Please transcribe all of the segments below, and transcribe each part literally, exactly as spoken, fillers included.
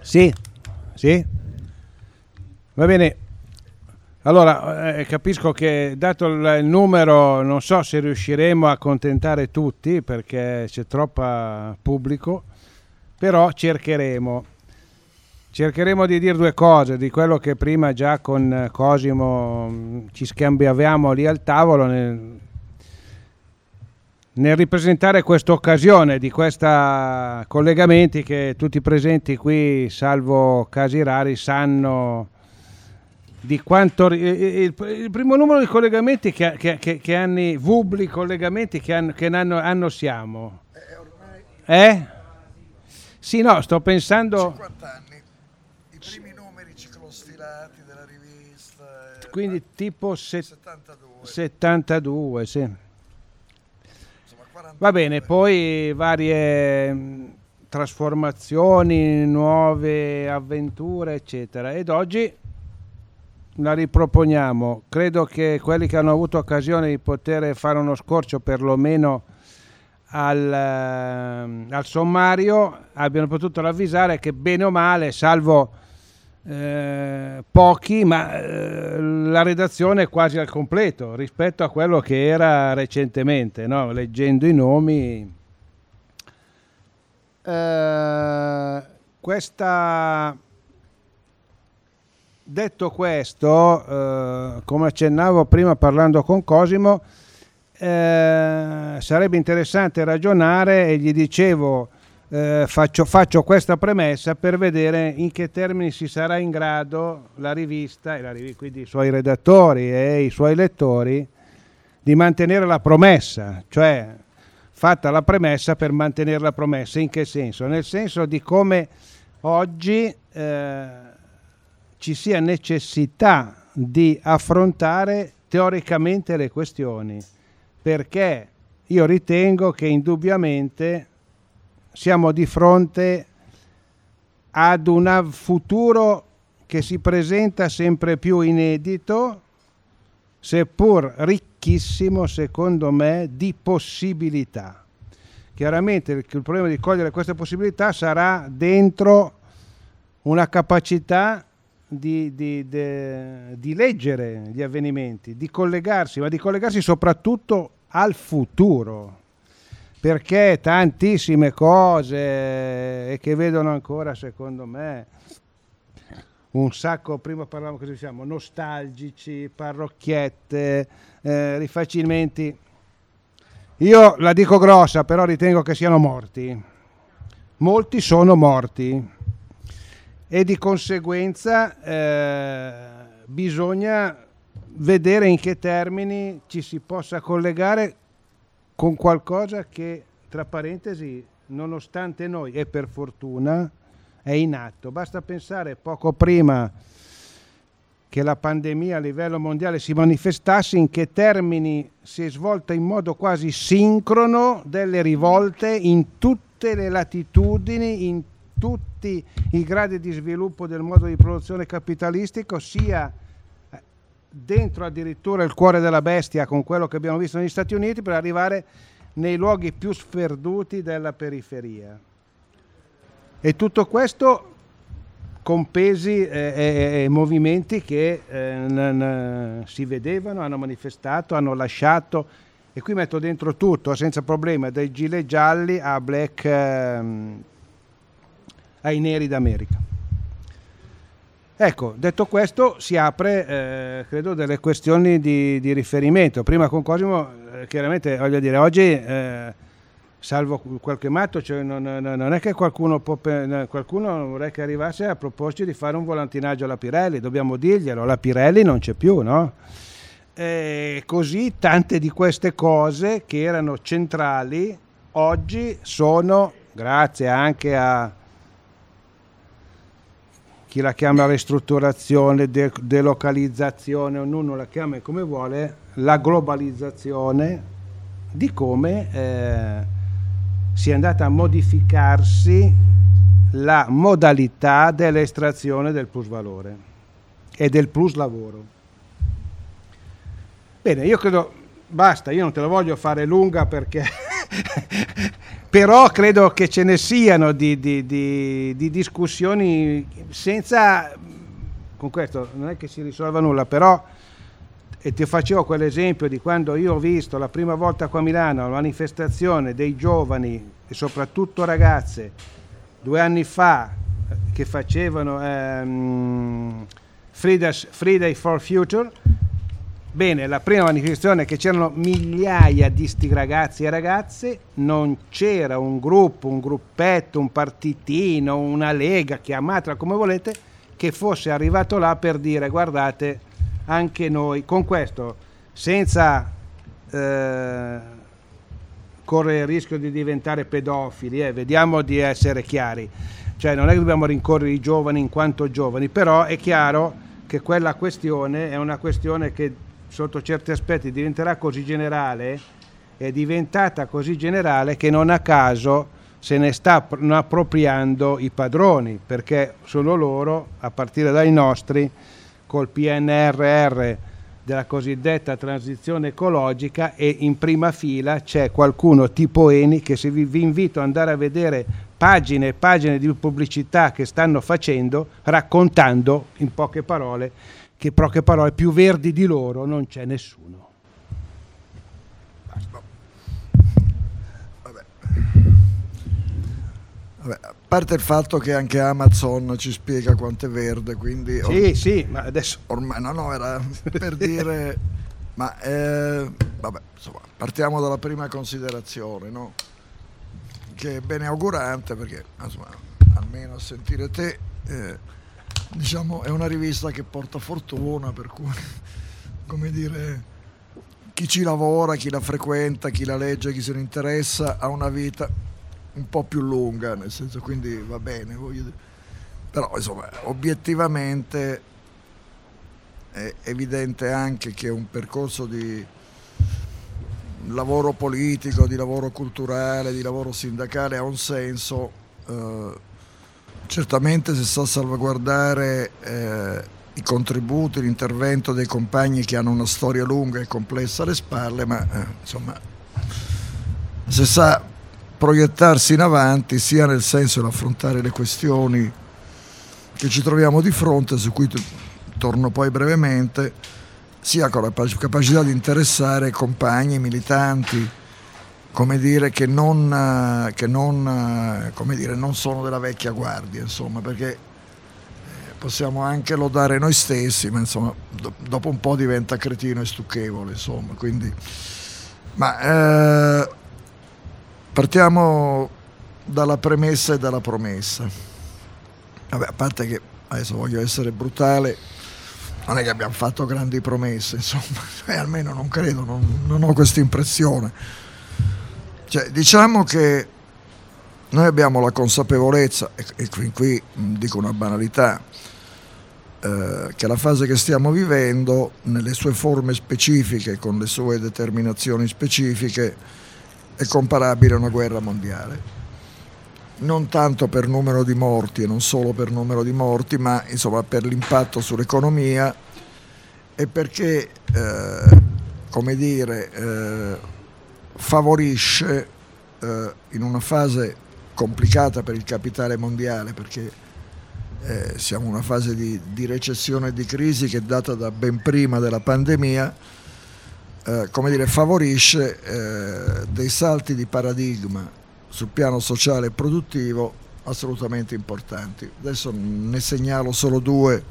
Sì, sì. Va bene. Allora, eh, capisco che dato il, il numero non so se riusciremo a accontentare tutti perché c'è troppo pubblico, però cercheremo. Cercheremo di dire due cose di quello che prima già con Cosimo mh, ci scambiavamo lì al tavolo nel, nel ripresentare questa occasione di questi collegamenti che tutti i presenti qui, salvo casi rari, sanno di quanto il, il, il primo numero di collegamenti che, che, che, che anni Vubli collegamenti che anno, che anno, anno siamo? Eh, ormai eh? Sì, no, sto pensando cinquanta anni. I primi numeri ciclosfilati della rivista. Quindi tipo se, settantadue. settantadue, sì. Insomma, quarantadue. Va bene, poi varie mh, trasformazioni, nuove avventure, eccetera. Ed oggi la riproponiamo. Credo che quelli che hanno avuto occasione di poter fare uno scorcio perlomeno al, eh, al sommario abbiano potuto ravvisare che bene o male, salvo eh, pochi, ma eh, la redazione è quasi al completo rispetto a quello che era recentemente, no? Leggendo i nomi. Eh, questa... Detto questo, eh, come accennavo prima parlando con Cosimo, eh, sarebbe interessante ragionare e gli dicevo eh, faccio, faccio questa premessa per vedere in che termini si sarà in grado la rivista, e la riv- quindi i suoi redattori e i suoi lettori, di mantenere la promessa, cioè fatta la premessa per mantenere la promessa. In che senso? Nel senso di come oggi eh, ci sia necessità di affrontare teoricamente le questioni, perché io ritengo che indubbiamente siamo di fronte ad un futuro che si presenta sempre più inedito, seppur ricchissimo, secondo me, di possibilità. Chiaramente il, il problema di cogliere queste possibilità sarà dentro una capacità Di, di, di, di leggere gli avvenimenti, di collegarsi, ma di collegarsi soprattutto al futuro, perché tantissime cose e che vedono ancora, secondo me, un sacco, prima parlavamo, così diciamo, nostalgici, parrocchiette, eh, rifacimenti. Io la dico grossa, però ritengo che siano morti. Molti sono morti. E di conseguenza eh, bisogna vedere in che termini ci si possa collegare con qualcosa che, tra parentesi, nonostante noi, e per fortuna, è in atto. Basta pensare poco prima che la pandemia a livello mondiale si manifestasse, in che termini si è svolta in modo quasi sincrono delle rivolte in tutte le latitudini, in tutti i gradi di sviluppo del modo di produzione capitalistico, sia dentro addirittura il cuore della bestia con quello che abbiamo visto negli Stati Uniti, per arrivare nei luoghi più sperduti della periferia. E tutto questo con pesi e, e, e movimenti che eh, n- n- si vedevano, hanno manifestato, hanno lascito, e qui metto dentro tutto senza problema, dai gilet gialli a black ehm, ai neri d'America. Ecco, detto questo, si apre, eh, credo, delle questioni di, di riferimento. Prima con Cosimo, eh, chiaramente, voglio dire, oggi, eh, salvo qualche matto, cioè non, non è che qualcuno, può, qualcuno vorrei che arrivasse a proporci di fare un volantinaggio alla Pirelli, dobbiamo dirglielo, la Pirelli non c'è più, no? E così tante di queste cose che erano centrali, oggi sono, grazie anche a chi la chiama ristrutturazione, de- delocalizzazione, ognuno la chiama come vuole, la globalizzazione, di come eh, si è andata a modificarsi la modalità dell'estrazione del plusvalore e del plus lavoro. Bene, io credo, basta, io non te la voglio fare lunga perché però credo che ce ne siano di, di, di, di discussioni senza, con questo non è che si risolva nulla, però, e ti facevo quell'esempio di quando io ho visto la prima volta qua a Milano la manifestazione dei giovani e soprattutto ragazze due anni fa che facevano ehm, Fridays, Friday for Future. Bene, la prima manifestazione che c'erano migliaia di sti ragazzi e ragazze, non c'era un gruppo, un gruppetto, un partitino, una lega, chiamatela come volete, che fosse arrivato là per dire guardate, anche noi, con questo, senza eh, correre il rischio di diventare pedofili, eh, vediamo di essere chiari, cioè non è che dobbiamo rincorrere i giovani in quanto giovani, però è chiaro che quella questione è una questione che sotto certi aspetti diventerà così generale, è diventata così generale che non a caso se ne sta appropriando i padroni, perché sono loro, a partire dai nostri, col P N R R della cosiddetta transizione ecologica, e in prima fila c'è qualcuno tipo Eni che se vi, vi invito ad andare a vedere pagine e pagine di pubblicità che stanno facendo, raccontando in poche parole che poche parole più verdi di loro non c'è nessuno. Vabbè. Vabbè, a parte il fatto che anche Amazon ci spiega quanto è verde, quindi sì, or- sì, ma adesso ormai no, no, era per dire, ma eh, vabbè, insomma, partiamo dalla prima considerazione, no? Che è bene augurante perché, insomma, almeno a sentire te. Eh, Diciamo è una rivista che porta fortuna, per cui, come dire, chi ci lavora, chi la frequenta, chi la legge, chi se ne interessa ha una vita un po' più lunga, nel senso, quindi va bene, voglio dire. Però insomma obiettivamente è evidente anche che un percorso di lavoro politico, di lavoro culturale, di lavoro sindacale ha un senso. Eh, Certamente si sa salvaguardare eh, i contributi, l'intervento dei compagni che hanno una storia lunga e complessa alle spalle, ma eh, insomma si sa proiettarsi in avanti sia nel senso di affrontare le questioni che ci troviamo di fronte, su cui t- torno poi brevemente, sia con la capacità di interessare compagni, militanti, come dire, che non, che non, come dire, non sono della vecchia guardia, insomma, perché possiamo anche lodare noi stessi, ma insomma do, dopo un po' diventa cretino e stucchevole, insomma, quindi ma eh, partiamo dalla premessa e dalla promessa. Vabbè, a parte che adesso voglio essere brutale, non è che abbiamo fatto grandi promesse, insomma, eh, almeno non credo, non, non ho questa impressione. Cioè, diciamo che noi abbiamo la consapevolezza, e, e qui, qui dico una banalità, eh, che la fase che stiamo vivendo, nelle sue forme specifiche, con le sue determinazioni specifiche, è comparabile a una guerra mondiale. Non tanto per numero di morti, e non solo per numero di morti, ma insomma per l'impatto sull'economia e perché, eh, come dire, eh, favorisce eh, in una fase complicata per il capitale mondiale, perché eh, siamo in una fase di, di recessione e di crisi che è data da ben prima della pandemia, eh, come dire, favorisce eh, dei salti di paradigma sul piano sociale e produttivo assolutamente importanti. Adesso ne segnalo solo due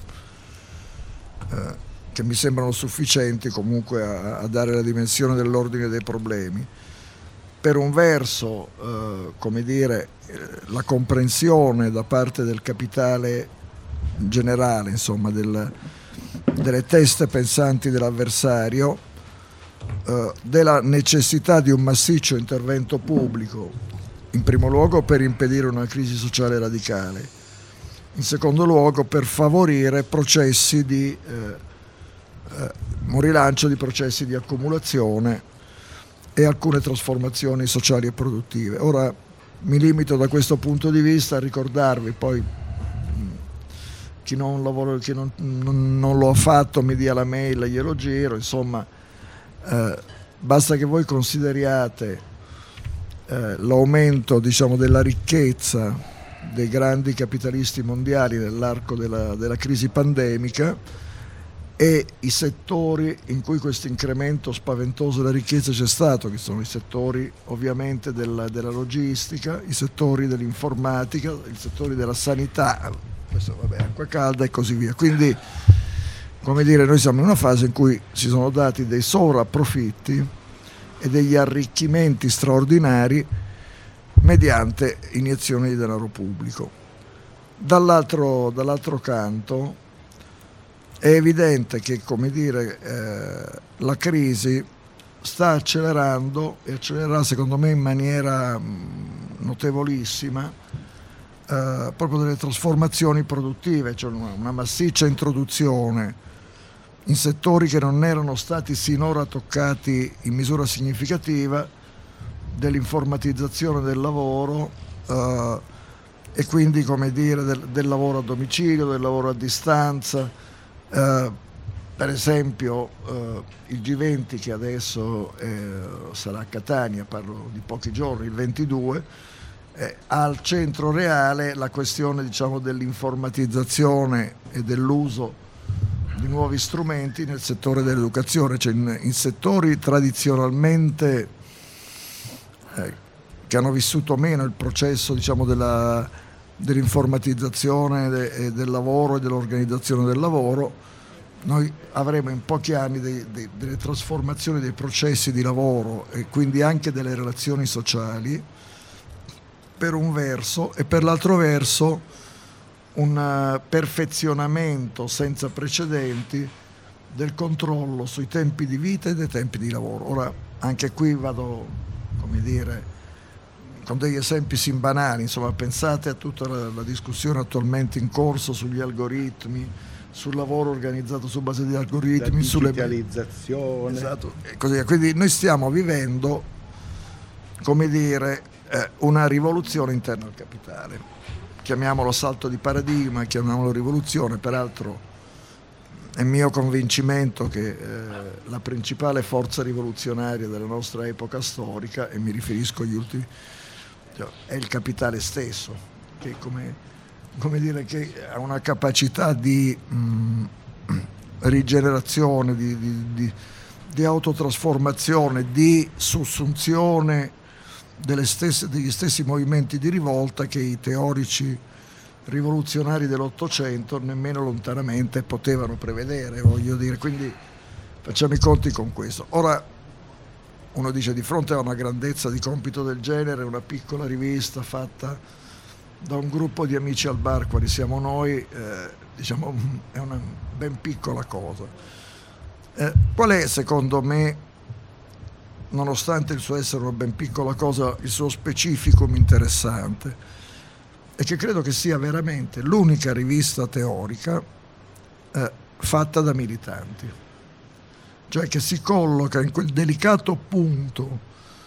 eh, che mi sembrano sufficienti comunque a, a dare la dimensione dell'ordine dei problemi. Per un verso, eh, come dire, eh, la comprensione da parte del capitale generale, insomma, del, delle teste pensanti dell'avversario, eh, della necessità di un massiccio intervento pubblico, in primo luogo per impedire una crisi sociale radicale, in secondo luogo per favorire processi di eh, un rilancio di processi di accumulazione e alcune trasformazioni sociali e produttive. Ora mi limito da questo punto di vista a ricordarvi, poi chi non lo, chi non, non, non lo ha fatto mi dia la mail e glielo giro, insomma, eh, basta che voi consideriate eh, l'aumento, diciamo, della ricchezza dei grandi capitalisti mondiali nell'arco della, della crisi pandemica, e i settori in cui questo incremento spaventoso della ricchezza c'è stato, che sono i settori ovviamente della, della logistica, i settori dell'informatica, i settori della sanità, questo, vabbè, acqua calda e così via. Quindi, come dire, noi siamo in una fase in cui si sono dati dei sovrapprofitti e degli arricchimenti straordinari mediante iniezioni di denaro pubblico. Dall'altro, dall'altro canto è evidente che, come dire, eh, la crisi sta accelerando e accelererà secondo me in maniera mh, notevolissima eh, proprio delle trasformazioni produttive, cioè una, una massiccia introduzione in settori che non erano stati sinora toccati in misura significativa dell'informatizzazione del lavoro eh, e quindi, come dire, del, del lavoro a domicilio, del lavoro a distanza. Uh, per esempio uh, il G venti, che adesso eh, sarà a Catania, parlo di pochi giorni, il ventidue, eh, ha al centro reale la questione, diciamo, dell'informatizzazione e dell'uso di nuovi strumenti nel settore dell'educazione, cioè in, in settori tradizionalmente eh, che hanno vissuto meno il processo, diciamo, della dell'informatizzazione de, del lavoro e dell'organizzazione del lavoro. Noi avremo in pochi anni dei, dei, delle trasformazioni dei processi di lavoro e quindi anche delle relazioni sociali, per un verso, e per l'altro verso un perfezionamento senza precedenti del controllo sui tempi di vita e dei tempi di lavoro. Ora, anche qui vado, come dire, con degli esempi banali, insomma, pensate a tutta la, la discussione attualmente in corso sugli algoritmi, sul lavoro organizzato su base di algoritmi, sulla digitalizzazione. Sulle... Esatto, e così. Quindi noi stiamo vivendo, come dire, eh, una rivoluzione interna al capitale. Chiamiamolo salto di paradigma, chiamiamolo rivoluzione, peraltro è mio convincimento che eh, la principale forza rivoluzionaria della nostra epoca storica, e mi riferisco agli ultimi, è il capitale stesso, che come, come dire, che ha una capacità di mh, rigenerazione, di, di, di, di autotrasformazione, di sussunzione delle stesse, degli stessi movimenti di rivolta che i teorici rivoluzionari dell'Ottocento nemmeno lontanamente potevano prevedere, voglio dire. Quindi facciamo i conti con questo. Ora, uno dice, di fronte a una grandezza di compito del genere, una piccola rivista fatta da un gruppo di amici al bar, quali siamo noi, eh, diciamo, è una ben piccola cosa. Eh, qual è, secondo me, nonostante il suo essere una ben piccola cosa, il suo specificum interessante? E che credo che sia veramente l'unica rivista teorica eh, fatta da militanti, cioè che si colloca in quel delicato punto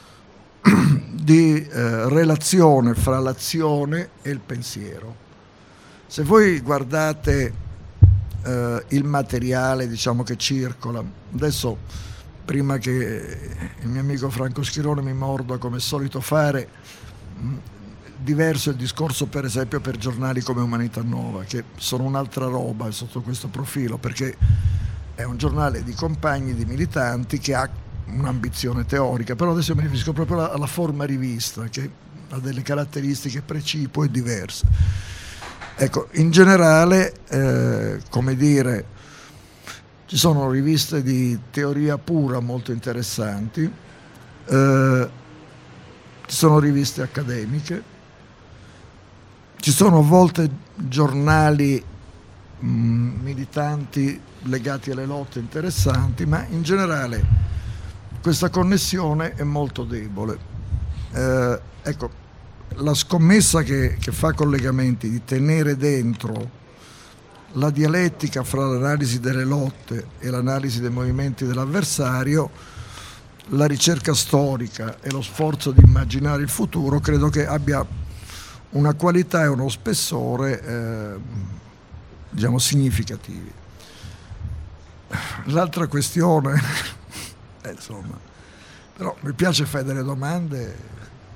di eh, relazione fra l'azione e il pensiero. Se voi guardate eh, il materiale, diciamo, che circola, adesso, prima che il mio amico Franco Schirone mi morda come è solito fare, mh, diverso il discorso per esempio per giornali come Umanità Nova, che sono un'altra roba sotto questo profilo, perché è un giornale di compagni, di militanti, che ha un'ambizione teorica, però adesso mi riferisco proprio alla, alla forma rivista, che ha delle caratteristiche precipue e diverse. Ecco, in generale, eh, come dire, ci sono riviste di teoria pura molto interessanti, eh, ci sono riviste accademiche, ci sono a volte giornali mh, militanti legati alle lotte interessanti, ma in generale questa connessione è molto debole. Eh, ecco, la scommessa che, che fa collegamenti di tenere dentro la dialettica fra l'analisi delle lotte e l'analisi dei movimenti dell'avversario, la ricerca storica e lo sforzo di immaginare il futuro, credo che abbia una qualità e uno spessore eh, diciamo significativi. L'altra questione, eh, insomma, però mi piace fare delle domande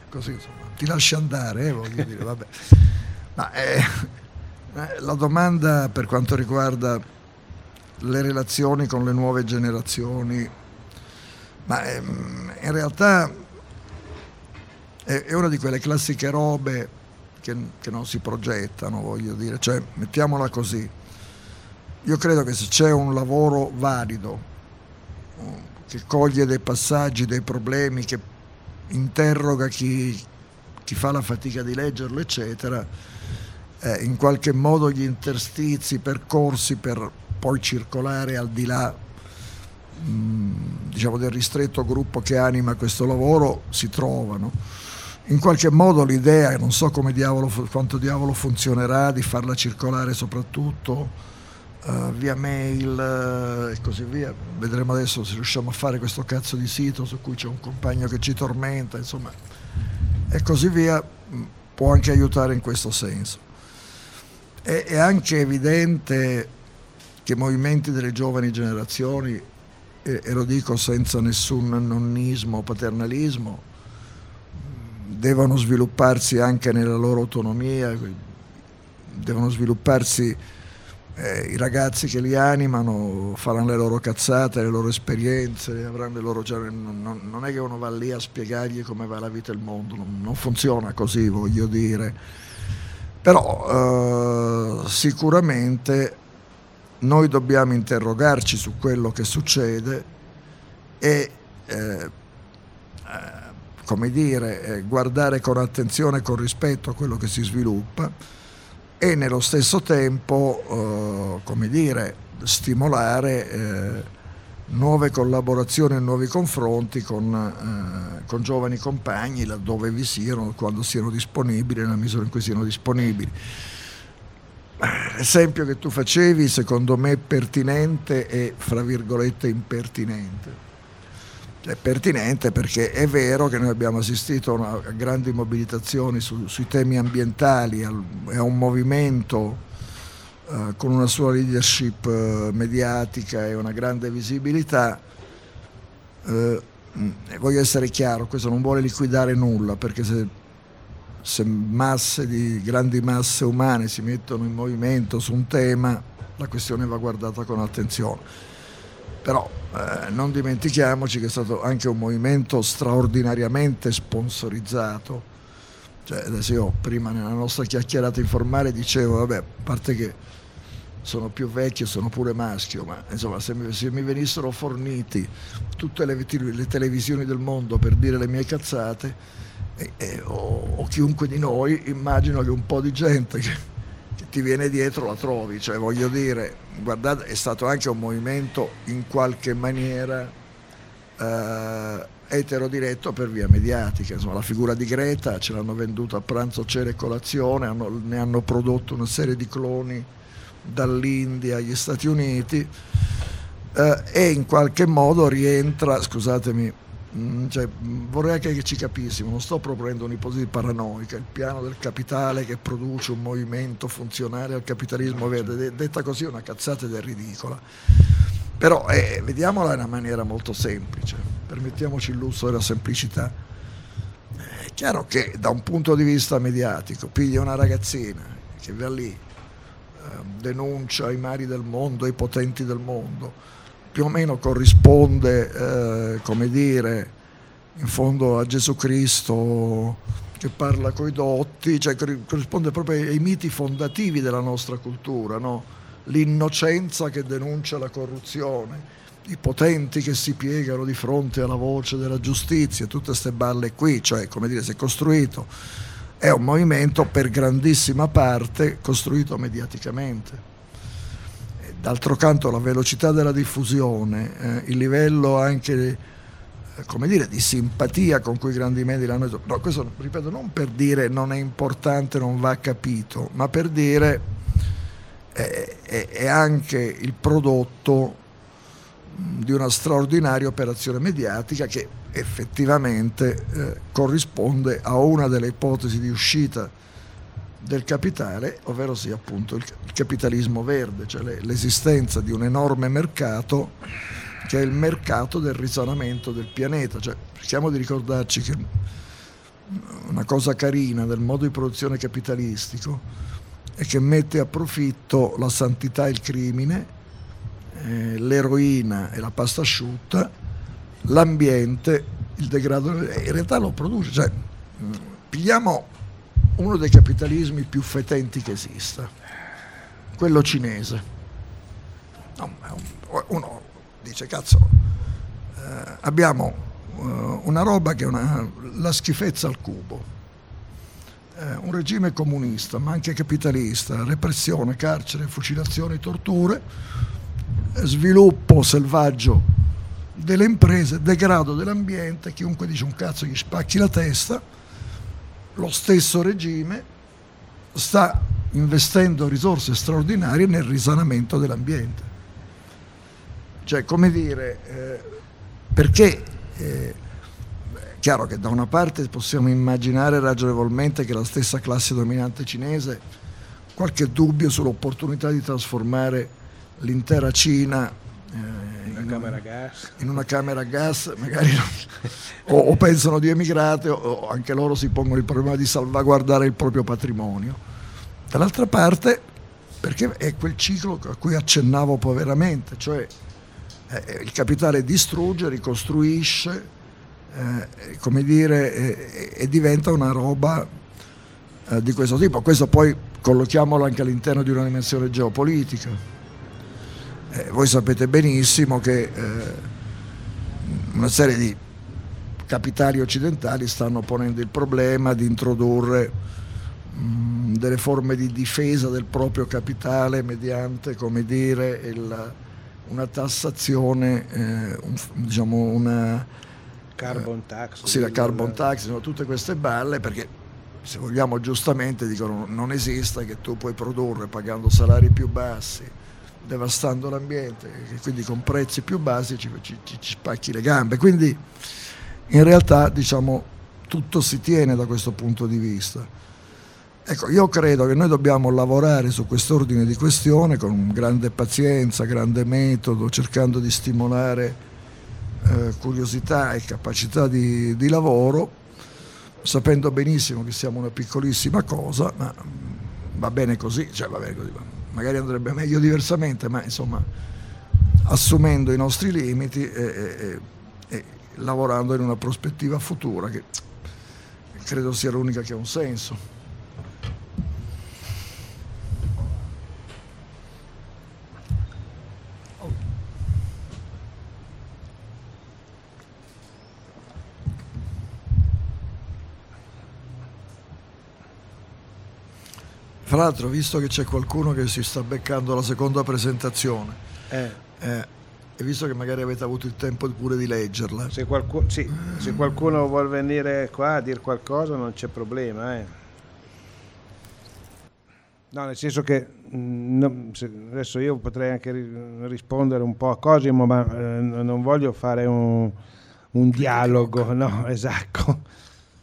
così insomma, ti lasci andare, eh, voglio dire, vabbè. Ma eh, la domanda per quanto riguarda le relazioni con le nuove generazioni, ma eh, in realtà è, è una di quelle classiche robe che, che non si progettano, voglio dire, cioè mettiamola così, io credo che se c'è un lavoro valido che coglie dei passaggi, dei problemi, che interroga chi, chi fa la fatica di leggerlo, eccetera, eh, in qualche modo gli interstizi, percorsi per poi circolare al di là mh, diciamo del ristretto gruppo che anima questo lavoro si trovano. In qualche modo l'idea, non so come diavolo, quanto diavolo funzionerà, di farla circolare soprattutto Uh, via mail uh, e così via, vedremo adesso se riusciamo a fare questo cazzo di sito su cui c'è un compagno che ci tormenta, insomma, e così via, può anche aiutare in questo senso. È, è anche evidente che i movimenti delle giovani generazioni, e, e lo dico senza nessun nonnismo o paternalismo, devono svilupparsi anche nella loro autonomia, devono svilupparsi. Eh, I ragazzi che li animano faranno le loro cazzate, le loro esperienze, avranno le loro. Cioè, non, non è che uno va lì a spiegargli come va la vita e il mondo, non, non funziona così, voglio dire. Però eh, sicuramente noi dobbiamo interrogarci su quello che succede e eh, come dire, eh, guardare con attenzione e con rispetto a quello che si sviluppa. E nello stesso tempo, eh, come dire, stimolare eh, nuove collaborazioni e nuovi confronti con, eh, con giovani compagni laddove vi siano, quando siano disponibili, nella misura in cui siano disponibili. L'esempio che tu facevi, secondo me, è pertinente e, fra virgolette, impertinente. È pertinente perché è vero che noi abbiamo assistito a, una, a grandi mobilitazioni su, sui temi ambientali, al, a un movimento uh, con una sua leadership uh, mediatica e una grande visibilità. Uh, voglio essere chiaro, questo non vuole liquidare nulla, perché se, se masse di grandi masse umane si mettono in movimento su un tema, la questione va guardata con attenzione. Però eh, non dimentichiamoci che è stato anche un movimento straordinariamente sponsorizzato. Cioè, adesso io prima nella nostra chiacchierata informale dicevo, vabbè, a parte che sono più vecchio, sono pure maschio, ma insomma se mi, se mi venissero forniti tutte le, le televisioni del mondo per dire le mie cazzate, eh, eh, o, o chiunque di noi, immagino che un po' di gente che ti viene dietro la trovi, cioè voglio dire, guardate, è stato anche un movimento in qualche maniera eh, eterodiretto per via mediatica, insomma la figura di Greta ce l'hanno venduta a pranzo, cena e colazione, hanno, ne hanno prodotto una serie di cloni dall'India agli Stati Uniti eh, e in qualche modo rientra, scusatemi, cioè, vorrei anche che ci capissimo, non sto proponendo un'ipotesi paranoica, il piano del capitale che produce un movimento funzionale al capitalismo verde, detta così è una cazzata ed è ridicola, però eh, vediamola in una maniera molto semplice, permettiamoci il lusso della semplicità. È chiaro che da un punto di vista mediatico piglia una ragazzina che va lì, eh, denuncia i mari del mondo, i potenti del mondo, più o meno corrisponde, eh, come dire, in fondo a Gesù Cristo che parla coi dotti, cioè corrisponde proprio ai miti fondativi della nostra cultura, no? L'innocenza che denuncia la corruzione, i potenti che si piegano di fronte alla voce della giustizia, tutte queste balle qui, cioè, come dire, si è costruito, è un movimento per grandissima parte costruito mediaticamente. D'altro canto la velocità della diffusione, eh, il livello anche eh, come dire, di simpatia con cui i grandi media l'hanno, no, questo ripeto non per dire non è importante, non va capito, ma per dire eh, è, è anche il prodotto mh, di una straordinaria operazione mediatica che effettivamente eh, corrisponde a una delle ipotesi di uscita del capitale, ovvero sia appunto il, il capitalismo verde, cioè le, l'esistenza di un enorme mercato che è il mercato del risanamento del pianeta. Cioè, cerchiamo di ricordarci che una cosa carina del modo di produzione capitalistico è che mette a profitto la santità e il crimine, eh, l'eroina e la pasta asciutta, l'ambiente, il degrado, in realtà lo produce. Cioè, pigliamo uno dei capitalismi più fetenti che esista, quello cinese. No, uno dice, cazzo, eh, abbiamo uh, una roba che è una, la schifezza al cubo, eh, un regime comunista ma anche capitalista, repressione, carcere, fucilazioni, torture, sviluppo selvaggio delle imprese, degrado dell'ambiente, chiunque dice un cazzo gli spacchi la testa. Lo stesso regime sta investendo risorse straordinarie nel risanamento dell'ambiente. Cioè, come dire, eh, perché eh, è chiaro che da una parte possiamo immaginare ragionevolmente che la stessa classe dominante cinese qualche dubbio sull'opportunità di trasformare l'intera Cina eh, una in, camera un, gas. in una camera a gas, magari non, o, o pensano di emigrate o, o anche loro si pongono il problema di salvaguardare il proprio patrimonio. Dall'altra parte, perché è quel ciclo a cui accennavo poveramente, cioè eh, il capitale distrugge, ricostruisce, eh, come dire, eh, e diventa una roba eh, di questo tipo. Questo poi collochiamolo anche all'interno di una dimensione geopolitica. Eh, voi sapete benissimo che eh, una serie di capitali occidentali stanno ponendo il problema di introdurre mh, delle forme di difesa del proprio capitale mediante, come dire, il, una tassazione, eh, un, diciamo una carbon tax. Eh, sì, la carbon tax, no, tutte queste balle, perché se vogliamo giustamente dicono non esiste che tu puoi produrre pagando salari più bassi, devastando l'ambiente, e quindi con prezzi più bassi ci, ci, ci spacchi le gambe. Quindi in realtà, diciamo, tutto si tiene da questo punto di vista. Ecco, io credo che noi dobbiamo lavorare su quest'ordine di questione con grande pazienza, grande metodo, cercando di stimolare eh, curiosità e capacità di, di lavoro, sapendo benissimo che siamo una piccolissima cosa, ma va bene così, cioè va bene così, magari andrebbe meglio diversamente, ma insomma assumendo i nostri limiti e, e, e lavorando in una prospettiva futura che credo sia l'unica che ha un senso. Fra l'altro, visto che c'è qualcuno che si sta beccando la seconda presentazione, Eh. Eh, e visto che magari avete avuto il tempo pure di leggerla, Se qualcuno, sì, se qualcuno vuol venire qua a dire qualcosa non c'è problema. Eh. No, nel senso che mh, no, se, adesso io potrei anche ri- rispondere un po' a Cosimo, ma eh, non voglio fare un, un dialogo, no, esatto.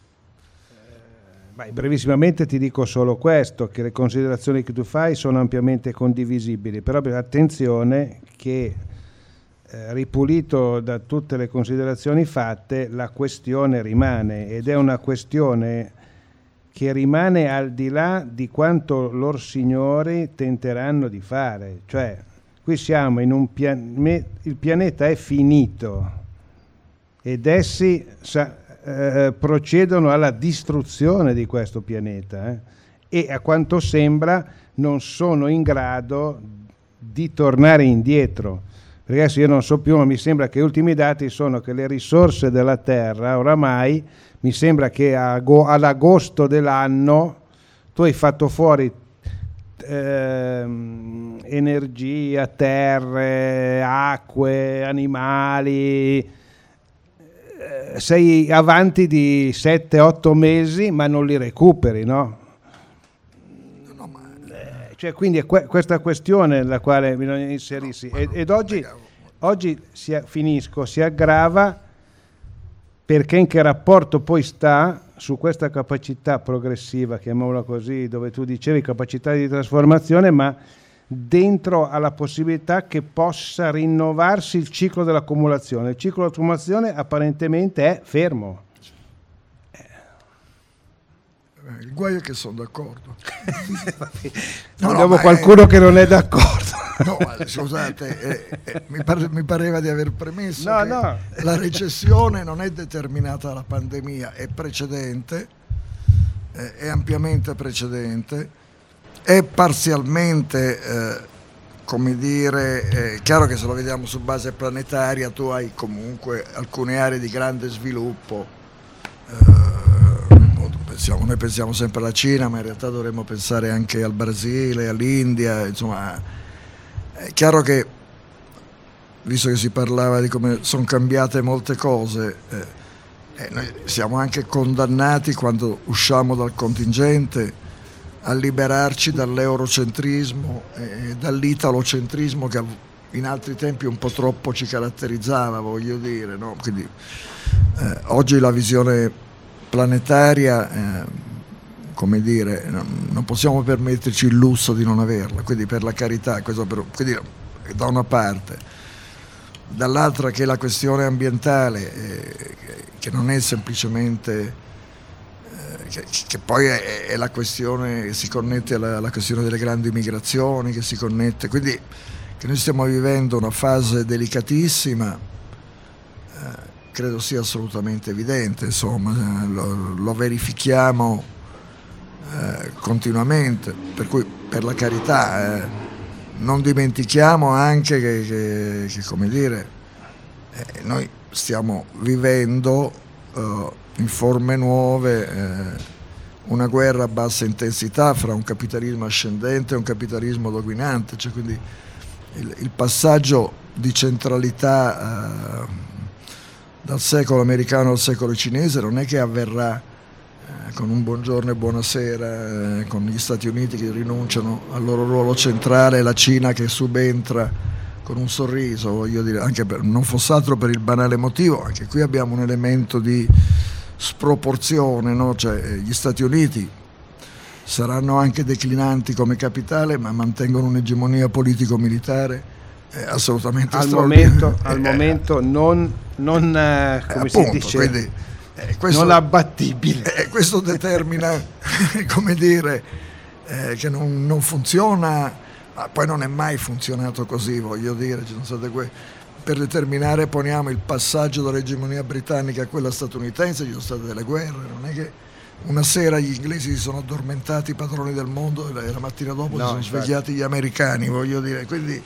Beh, brevissimamente ti dico solo questo, che le considerazioni che tu fai sono ampiamente condivisibili, però attenzione che eh, ripulito da tutte le considerazioni fatte, la questione rimane, ed è una questione che rimane al di là di quanto loro signori tenteranno di fare. Cioè, qui siamo in un pianeta, il pianeta è finito ed essi sa- Eh, procedono alla distruzione di questo pianeta eh, e a quanto sembra non sono in grado di tornare indietro, perché adesso io non so più, ma mi sembra che gli ultimi dati sono che le risorse della Terra oramai mi sembra che a go- ad agosto dell'anno tu hai fatto fuori ehm, energia, terre, acque, animali, sei avanti di sette otto mesi ma non li recuperi, no? no ma... Eh, cioè, quindi è que- questa questione nella quale bisogna inserirsi no, ed, ed oggi, oggi si, finisco, si aggrava perché in che rapporto poi sta su questa capacità progressiva, chiamiamola così, dove tu dicevi capacità di trasformazione, ma dentro alla possibilità che possa rinnovarsi il ciclo dell'accumulazione. Il ciclo dell'accumulazione apparentemente è fermo. il guaio è che sono d'accordo. no, abbiamo no, qualcuno è... che non è d'accordo. No, scusate, eh, eh, mi, pare, mi pareva di aver premesso no, che no. la recessione non è determinata dalla pandemia, è precedente, eh, è ampiamente precedente, è parzialmente, eh, come dire, è chiaro che se lo vediamo su base planetaria tu hai comunque alcune aree di grande sviluppo. Eh, Pensiamo, noi pensiamo sempre alla Cina, ma in realtà dovremmo pensare anche al Brasile, all'India, insomma è chiaro che, visto che si parlava di come sono cambiate molte cose, eh, eh, noi siamo anche condannati, quando usciamo dal contingente, a liberarci dall'eurocentrismo e dall'italocentrismo che in altri tempi un po' troppo ci caratterizzava, voglio dire, no? Quindi eh, oggi la visione planetaria, eh, come dire, non, non possiamo permetterci il lusso di non averla, quindi per la carità, questo per, quindi da una parte, dall'altra che la questione ambientale, eh, che non è semplicemente, eh, che, che poi è, è la questione che si connette alla, alla questione delle grandi migrazioni, che si connette, quindi che noi stiamo vivendo una fase delicatissima, eh, credo sia assolutamente evidente, insomma, lo, lo verifichiamo eh, continuamente, per cui per la carità eh, non dimentichiamo anche che, che, che come dire, eh, noi stiamo vivendo eh, in forme nuove eh, una guerra a bassa intensità fra un capitalismo ascendente e un capitalismo dominante, cioè quindi il, il passaggio di centralità eh, dal secolo americano al secolo cinese non è che avverrà eh, con un buongiorno e buonasera, eh, con gli Stati Uniti che rinunciano al loro ruolo centrale e la Cina che subentra con un sorriso, voglio dire, anche per, non fosse altro per il banale motivo, anche qui abbiamo un elemento di sproporzione, no? Cioè, gli Stati Uniti saranno anche declinanti come capitale, ma mantengono un'egemonia politico-militare eh, assolutamente al straordinaria. momento, al eh, momento non, non eh, come eh, appunto, si dice, quindi, eh, questo, non abbattibile. Eh, questo determina, come dire, eh, che non, non funziona, ma poi non è mai funzionato così, voglio dire, ci sono state que- per determinare, poniamo, il passaggio dall'egemonia britannica a quella statunitense, ci sono state delle guerre, non è che una sera gli inglesi si sono addormentati padroni del mondo e la mattina dopo no, si sono infatti. svegliati gli americani, voglio dire, quindi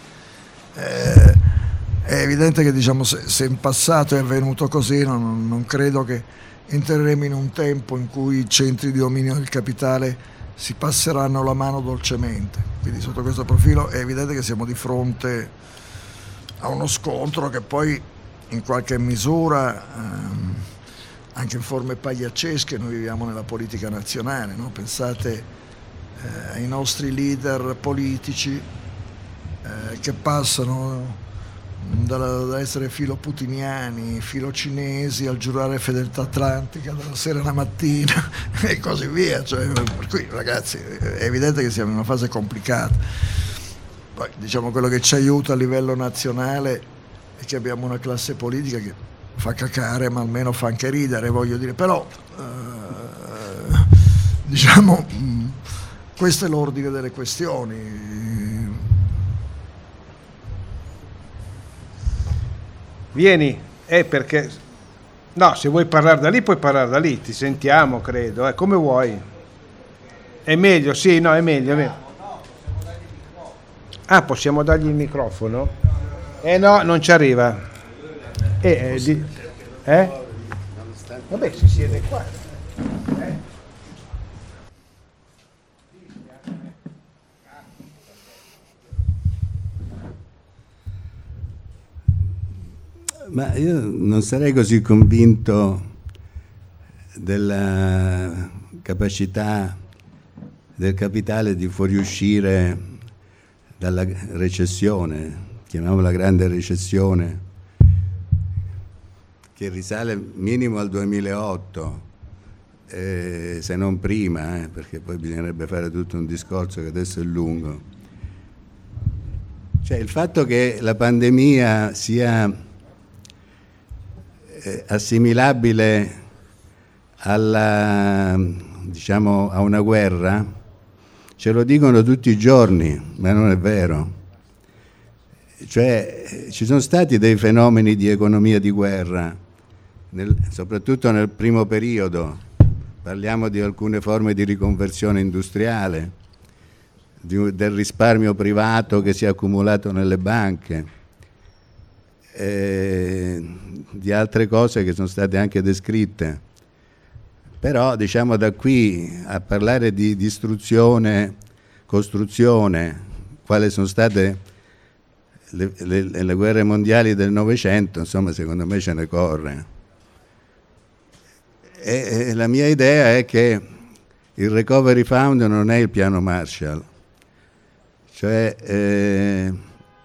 eh, è evidente che, diciamo, se, se in passato è avvenuto così, non, non credo che entreremo in un tempo in cui i centri di dominio del capitale si passeranno la mano dolcemente, quindi sotto questo profilo è evidente che siamo di fronte a uno scontro che poi in qualche misura ehm, anche in forme pagliaccesche noi viviamo nella politica nazionale, no? Pensate eh, ai nostri leader politici eh, che passano dalla, da essere filo putiniani, filo cinesi, al giurare fedeltà atlantica dalla sera alla mattina e così via, cioè, per cui ragazzi è evidente che siamo in una fase complicata. Poi diciamo quello che ci aiuta a livello nazionale è che abbiamo una classe politica che fa cacare, ma almeno fa anche ridere, voglio dire, però eh, diciamo mh, questo è l'ordine delle questioni. Vieni, è perché no, se vuoi parlare da lì puoi parlare da lì, ti sentiamo, credo, eh, come vuoi. È meglio, sì, no, è meglio, è meglio. Ah, possiamo dargli il microfono? Eh no, non ci arriva. Eh, eh, di, eh? Vabbè, si siede qua. Eh? Ma io non sarei così convinto della capacità del capitale di fuoriuscire dalla recessione, chiamiamola grande recessione, che risale minimo al duemilaotto, eh, se non prima, eh, perché poi bisognerebbe fare tutto un discorso che adesso è lungo. Cioè il fatto che la pandemia sia eh, assimilabile alla diciamo, a una guerra, ce lo dicono tutti i giorni, ma non è vero. Cioè, ci sono stati dei fenomeni di economia di guerra, nel, soprattutto nel primo periodo. Parliamo di alcune forme di riconversione industriale, di, del risparmio privato che si è accumulato nelle banche, eh, di altre cose che sono state anche descritte. Però, diciamo, da qui a parlare di distruzione, costruzione, quali sono state le, le, le guerre mondiali del Novecento, insomma, secondo me ce ne corre. E, e la mia idea è che il Recovery Fund non è il piano Marshall, cioè eh,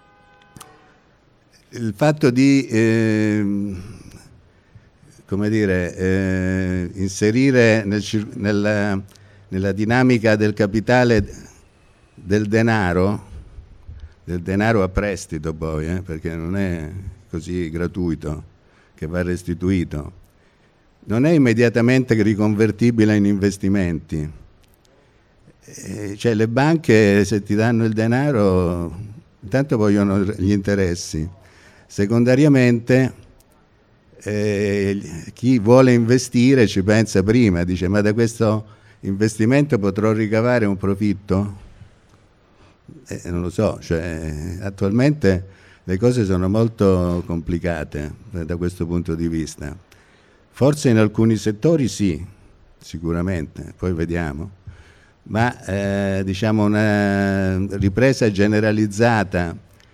il fatto di eh, come dire, eh, inserire nel, nella, nella dinamica del capitale del denaro, del denaro a prestito poi, eh, perché non è così gratuito che va restituito, non è immediatamente riconvertibile in investimenti. Eh, cioè le banche, se ti danno il denaro, intanto vogliono gli interessi, secondariamente Eh, chi vuole investire ci pensa prima, dice: ma da questo investimento potrò ricavare un profitto? Eh, non lo so, cioè, attualmente le cose sono molto complicate eh, da questo punto di vista. Forse in alcuni settori sì, sicuramente, poi vediamo, ma eh, diciamo una ripresa generalizzata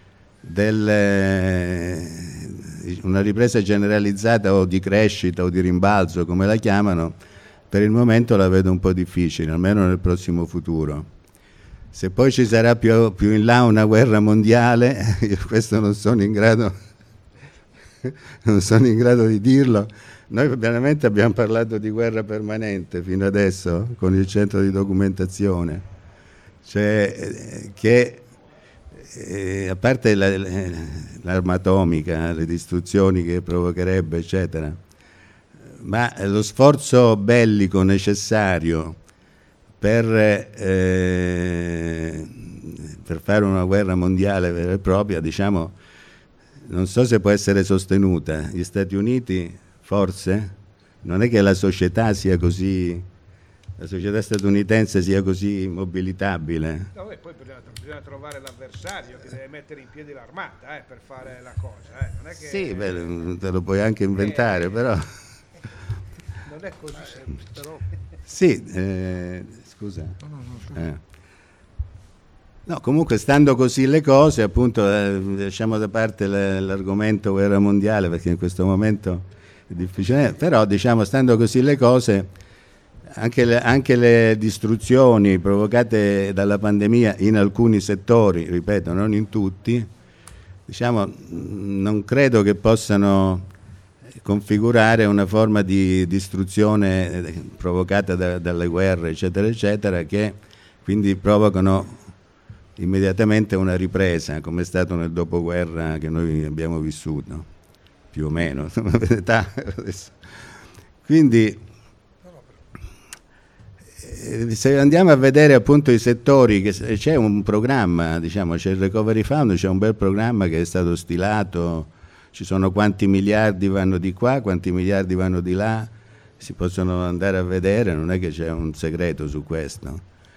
del una ripresa generalizzata o di crescita o di rimbalzo, come la chiamano, per il momento la vedo un po' difficile, almeno nel prossimo futuro. Se poi ci sarà più, più in là una guerra mondiale, io questo non sono in grado non sono in grado di dirlo. Noi veramente abbiamo parlato di guerra permanente fino adesso con il centro di documentazione, cioè che Eh, a parte la, l'arma atomica, le distruzioni che provocherebbe, eccetera, ma lo sforzo bellico necessario per, eh, per fare una guerra mondiale vera e propria, diciamo, non so se può essere sostenuta. Gli Stati Uniti, forse, non è che la società sia così, la società statunitense sia così mobilitabile. No, e poi bisogna, bisogna trovare l'avversario che deve mettere in piedi l'armata eh, per fare la cosa. Eh. Non è che, sì, beh, te lo puoi anche inventare, eh, però. Non è così semplice, però. Sì, eh, scusa. No, no, no, scusa. Eh. No, comunque stando così le cose, appunto, eh, lasciamo da parte le, l'argomento guerra mondiale, perché in questo momento è difficile, però diciamo, stando così le cose, Anche le, anche le distruzioni provocate dalla pandemia in alcuni settori, ripeto, non in tutti, diciamo, non credo che possano configurare una forma di distruzione provocata da, dalle guerre, eccetera, eccetera, che quindi provocano immediatamente una ripresa, come è stato nel dopoguerra che noi abbiamo vissuto, più o meno. Quindi se andiamo a vedere appunto i settori, che c'è un programma, diciamo, c'è il Recovery Fund, c'è un bel programma che è stato stilato, ci sono quanti miliardi vanno di qua, quanti miliardi vanno di là, si possono andare a vedere, non è che c'è un segreto su questo.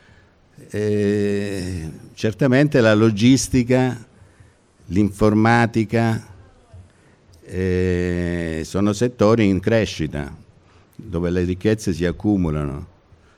E certamente la logistica, l'informatica eh, sono settori in crescita, dove le ricchezze si accumulano.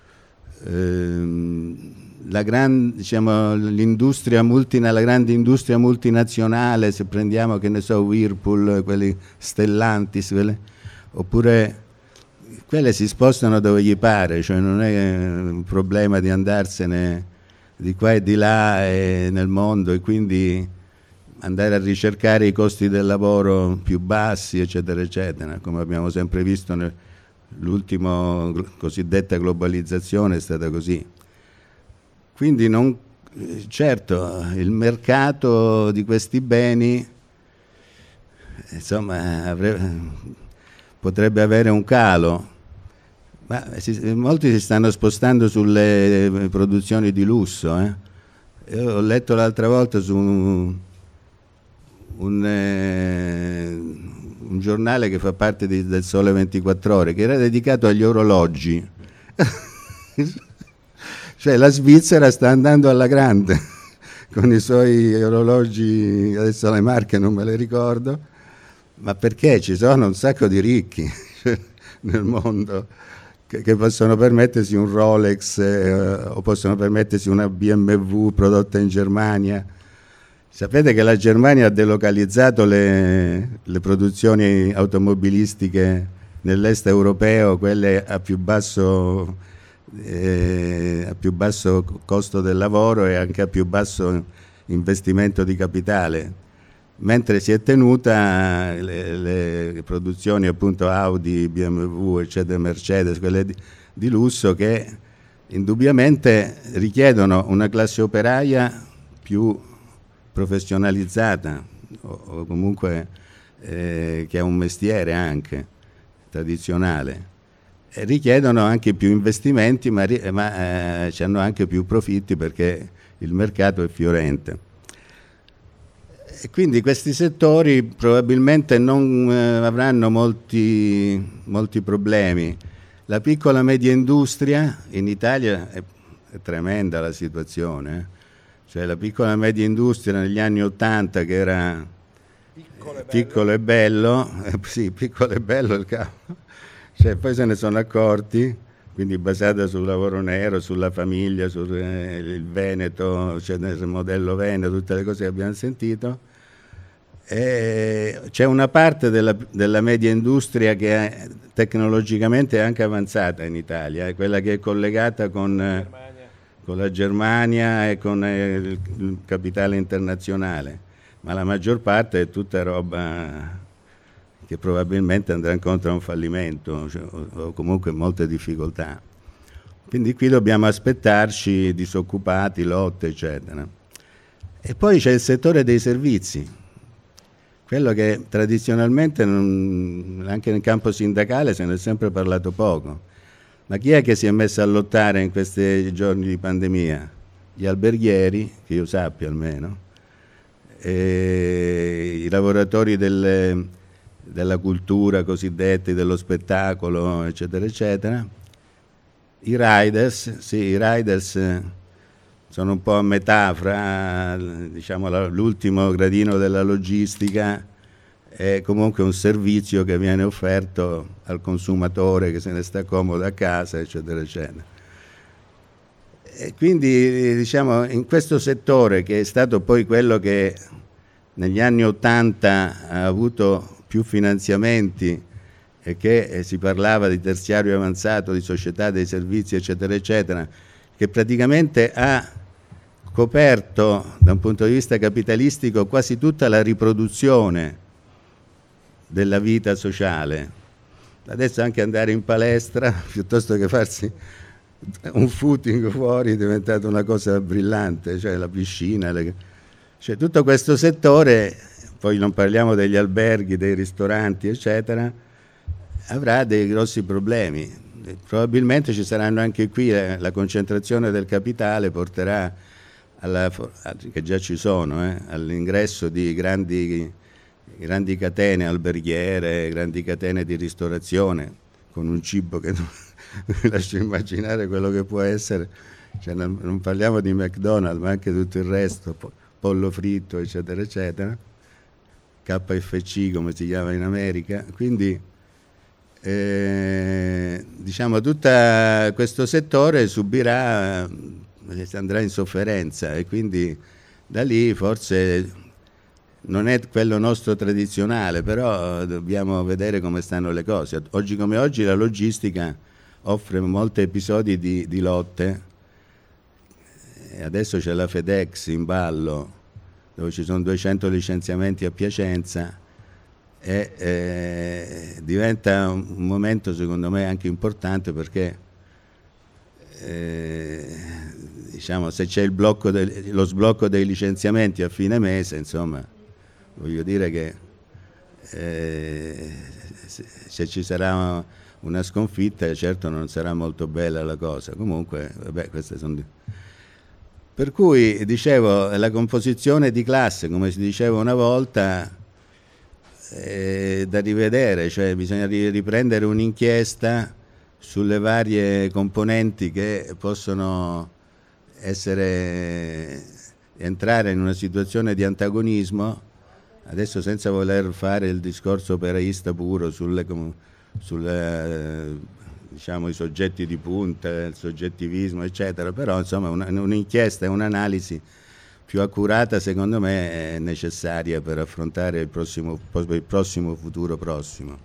La gran, diciamo, l'industria multina, la grande industria multinazionale, se prendiamo, che ne so, Whirlpool, quelli Stellantis, quelle, oppure quelle si spostano dove gli pare, cioè non è un problema di andarsene di qua e di là e nel mondo, e quindi andare a ricercare i costi del lavoro più bassi, eccetera, eccetera, come abbiamo sempre visto nel l'ultima cosiddetta globalizzazione è stata così. Quindi non, certo, il mercato di questi beni, insomma, avrebbe, potrebbe avere un calo, Ma si, molti si stanno spostando sulle produzioni di lusso. Eh? Io ho letto l'altra volta su un, un, eh, un giornale che fa parte di, del Sole ventiquattro Ore, che era dedicato agli orologi. Cioè la Svizzera sta andando alla grande con i suoi orologi, adesso le marche non me le ricordo, ma perché ci sono un sacco di ricchi nel mondo che, che possono permettersi un Rolex eh, o possono permettersi una B M W prodotta in Germania. Sapete che la Germania ha delocalizzato le, le produzioni automobilistiche nell'est europeo, quelle a più basso, eh, a più basso costo del lavoro e anche a più basso investimento di capitale, mentre si è tenuta le, le produzioni appunto Audi, B M W, eccetera, Mercedes, quelle di, di lusso, che indubbiamente richiedono una classe operaia più professionalizzata o, o comunque eh, che ha un mestiere anche tradizionale, e richiedono anche più investimenti, ma, ma eh, hanno anche più profitti perché il mercato è fiorente. E quindi questi settori probabilmente non eh, avranno molti, molti problemi. La piccola e media industria in Italia è, è tremenda la situazione, eh? Cioè la piccola e media industria negli anni Ottanta, che era piccolo e bello, piccolo e bello eh, sì, piccolo e bello il capo, cioè, poi se ne sono accorti, quindi basata sul lavoro nero, sulla famiglia, sul eh, il Veneto, cioè nel modello Veneto, tutte le cose che abbiamo sentito. E c'è una parte della, della media industria che è tecnologicamente anche avanzata in Italia, è quella che è collegata con, eh, con la Germania e con eh, il, il capitale internazionale, ma la maggior parte è tutta roba che probabilmente andrà incontro a un fallimento, cioè, o, o comunque molte difficoltà. Quindi qui dobbiamo aspettarci disoccupati, lotte, eccetera. E poi c'è il settore dei servizi, quello che tradizionalmente non, anche nel campo sindacale se ne è sempre parlato poco. Ma chi è che si è messo a lottare in questi giorni di pandemia? Gli alberghieri, che io sappia almeno, e i lavoratori delle, della cultura cosiddetti, dello spettacolo, eccetera, eccetera. I riders, sì, i riders sono un po' a metà fra, diciamo, l'ultimo gradino della logistica e comunque un servizio che viene offerto al consumatore che se ne sta comodo a casa, eccetera, eccetera. E quindi, diciamo, in questo settore, che è stato poi quello che negli anni Ottanta ha avuto più finanziamenti e che eh, si parlava di terziario avanzato, di società dei servizi, eccetera, eccetera, che praticamente ha coperto da un punto di vista capitalistico quasi tutta la riproduzione della vita sociale. Adesso anche andare in palestra piuttosto che farsi un footing fuori è diventata una cosa brillante, cioè la piscina, le... cioè tutto questo settore, poi non parliamo degli alberghi, dei ristoranti, eccetera, avrà dei grossi problemi. Probabilmente ci saranno anche qui, eh, la concentrazione del capitale porterà alla, che già ci sono, eh, all'ingresso di grandi, grandi catene alberghiere, grandi catene di ristorazione, con un cibo che vi lascio immaginare quello che può essere, cioè, non, non parliamo di McDonald's, ma anche tutto il resto, po- pollo fritto, eccetera, eccetera, K F C come si chiama in America. Quindi Eh, diciamo tutto questo settore subirà, andrà in sofferenza, e quindi da lì forse non è quello nostro tradizionale, però dobbiamo vedere come stanno le cose. Oggi come oggi la logistica offre molti episodi di, di lotte, e adesso c'è la FedEx in ballo dove ci sono duecento licenziamenti a Piacenza. E eh, diventa un momento secondo me anche importante, perché eh, diciamo, se c'è il blocco de- lo sblocco dei licenziamenti a fine mese, insomma, voglio dire che eh, se, se ci sarà una sconfitta, certo non sarà molto bella la cosa. Comunque, vabbè, queste sono... Di... Per cui, dicevo, la composizione di classe, come si diceva una volta, è da rivedere, cioè bisogna riprendere un'inchiesta sulle varie componenti che possono essere, entrare in una situazione di antagonismo, adesso senza voler fare il discorso operaista puro sulle, sulle diciamo, i soggetti di punta, il soggettivismo, eccetera, però insomma una, un'inchiesta e un'analisi più accurata secondo me è necessaria per affrontare il prossimo, il prossimo futuro prossimo.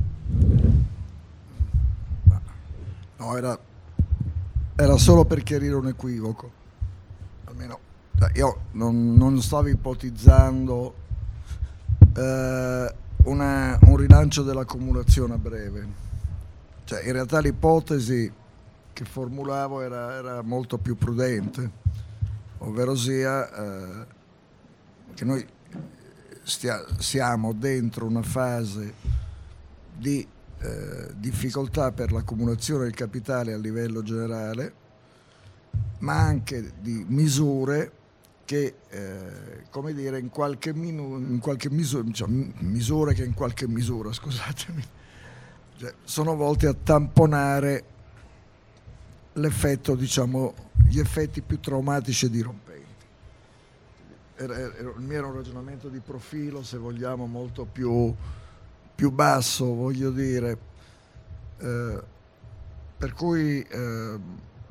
No, era, era solo per chiarire un equivoco, almeno io non, non stavo ipotizzando eh, una, un rilancio dell'accumulazione a breve. Cioè, in realtà l'ipotesi che formulavo era, era molto più prudente, ovvero sia eh, che noi stia, siamo dentro una fase di eh, difficoltà per l'accumulazione del capitale a livello generale, ma anche di misure che, eh, come dire, in qualche, minu- in qualche misura, cioè, misure che in qualche misura, scusatemi, cioè, sono volte a tamponare l'effetto, diciamo, gli effetti più traumatici e dirompenti. Era, era, il mio era un ragionamento di profilo, se vogliamo, molto più, più basso, voglio dire, eh, per cui eh,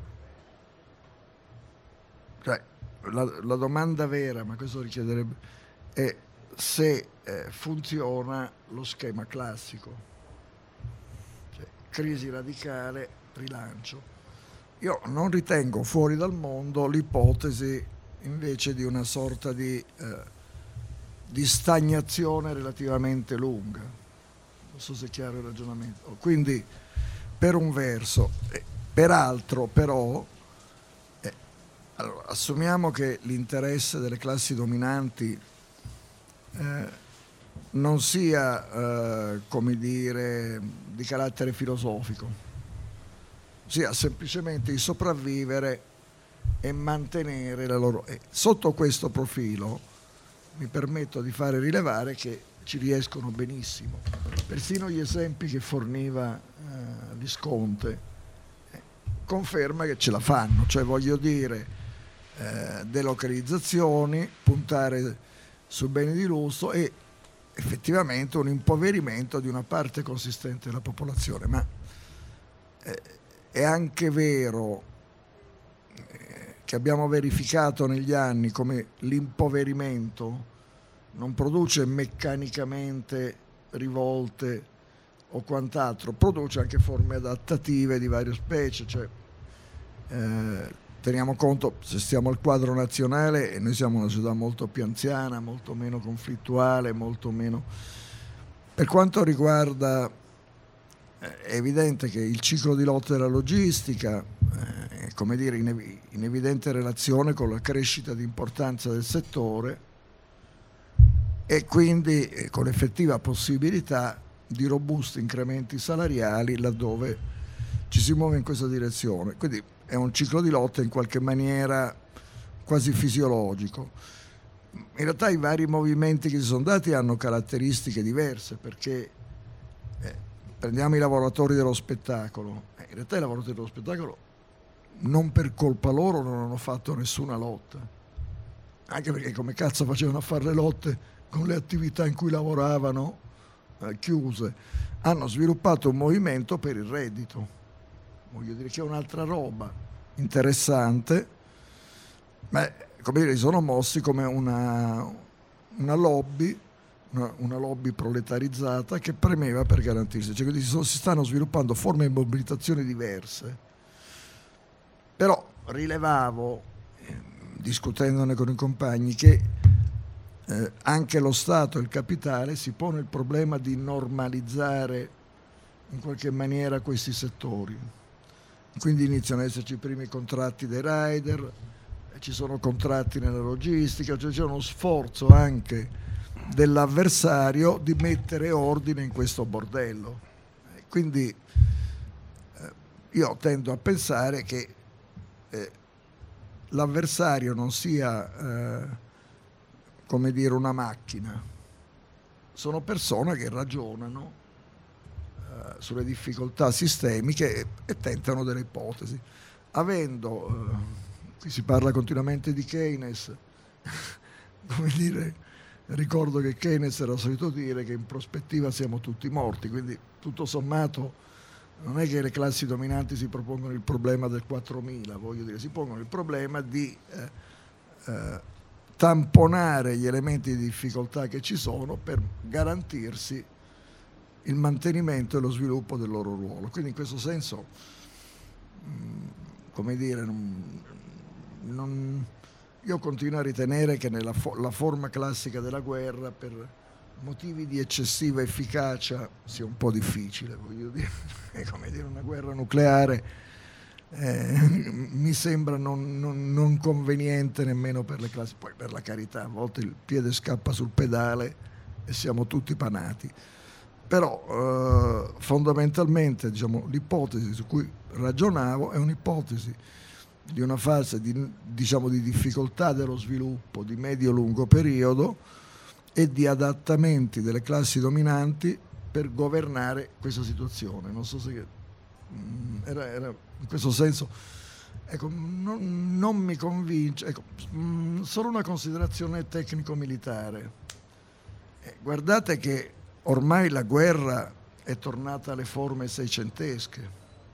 cioè, la, la domanda vera, ma questo richiederebbe, è se eh, funziona lo schema classico. Crisi radicale, rilancio. Io non ritengo fuori dal mondo l'ipotesi invece di una sorta di, eh, di stagnazione relativamente lunga. Non so se è chiaro il ragionamento. Quindi, per un verso, eh, peraltro però, eh, allora, assumiamo che l'interesse delle classi dominanti eh, non sia, eh, come dire, di carattere filosofico, sia semplicemente di sopravvivere e mantenere la loro... E sotto questo profilo mi permetto di fare rilevare che ci riescono benissimo. Persino gli esempi che forniva eh, Visconte eh, conferma che ce la fanno, cioè voglio dire eh, delocalizzazioni, puntare su beni di lusso e effettivamente un impoverimento di una parte consistente della popolazione, ma eh, è anche vero eh, che abbiamo verificato negli anni come l'impoverimento non produce meccanicamente rivolte o quant'altro, produce anche forme adattative di varie specie, cioè eh, teniamo conto, se stiamo al quadro nazionale, e noi siamo una società molto più anziana, molto meno conflittuale, molto meno... Per quanto riguarda, eh, è evidente che il ciclo di lotta della logistica eh, è, come dire, in, ev- in evidente relazione con la crescita di importanza del settore e quindi eh, con l'effettiva possibilità di robusti incrementi salariali laddove ci si muove in questa direzione. Quindi è un ciclo di lotta in qualche maniera quasi fisiologico. In realtà i vari movimenti che si sono dati hanno caratteristiche diverse, perché eh, prendiamo i lavoratori dello spettacolo, eh, in realtà i lavoratori dello spettacolo non per colpa loro non hanno fatto nessuna lotta, anche perché come cazzo facevano a fare le lotte con le attività in cui lavoravano eh, chiuse. Hanno sviluppato un movimento per il reddito, voglio dire che è un'altra roba interessante, ma come dire, si sono mossi come una, una lobby, una, una lobby proletarizzata che premeva per garantirsi, cioè, quindi si, sono, si stanno sviluppando forme di mobilitazione diverse. Però rilevavo, eh, discutendone con i compagni, che eh, anche lo Stato e il capitale si pone il problema di normalizzare in qualche maniera questi settori. Quindi iniziano ad esserci i primi contratti dei rider, ci sono contratti nella logistica, cioè c'è uno sforzo anche dell'avversario di mettere ordine in questo bordello. quindi eh, io tendo a pensare che eh, l'avversario non sia eh, come dire una macchina, sono persone che ragionano eh, sulle difficoltà sistemiche e, e tentano delle ipotesi. Avendo, eh, qui si parla continuamente di Keynes, come dire, ricordo che Keynes era solito dire che in prospettiva siamo tutti morti, quindi tutto sommato non è che le classi dominanti si propongono il problema del quattromila, voglio dire, si pongono il problema di eh, eh, tamponare gli elementi di difficoltà che ci sono per garantirsi il mantenimento e lo sviluppo del loro ruolo. Quindi in questo senso, mh, come dire, non, non, io continuo a ritenere che nella fo- la forma classica della guerra, per motivi di eccessiva efficacia, sia un po' difficile, voglio dire, è come dire una guerra nucleare, eh, mi sembra non, non, non conveniente nemmeno per le classi, poi per la carità, a volte il piede scappa sul pedale e siamo tutti panati, però eh, fondamentalmente, diciamo, l'ipotesi su cui ragionavo è un'ipotesi di una fase di, diciamo, di difficoltà dello sviluppo di medio-lungo periodo e di adattamenti delle classi dominanti per governare questa situazione. Non so se mh, era, era in questo senso, ecco, non, non mi convince, ecco, mh, solo una considerazione tecnico-militare. Eh, guardate che ormai la guerra è tornata alle forme seicentesche,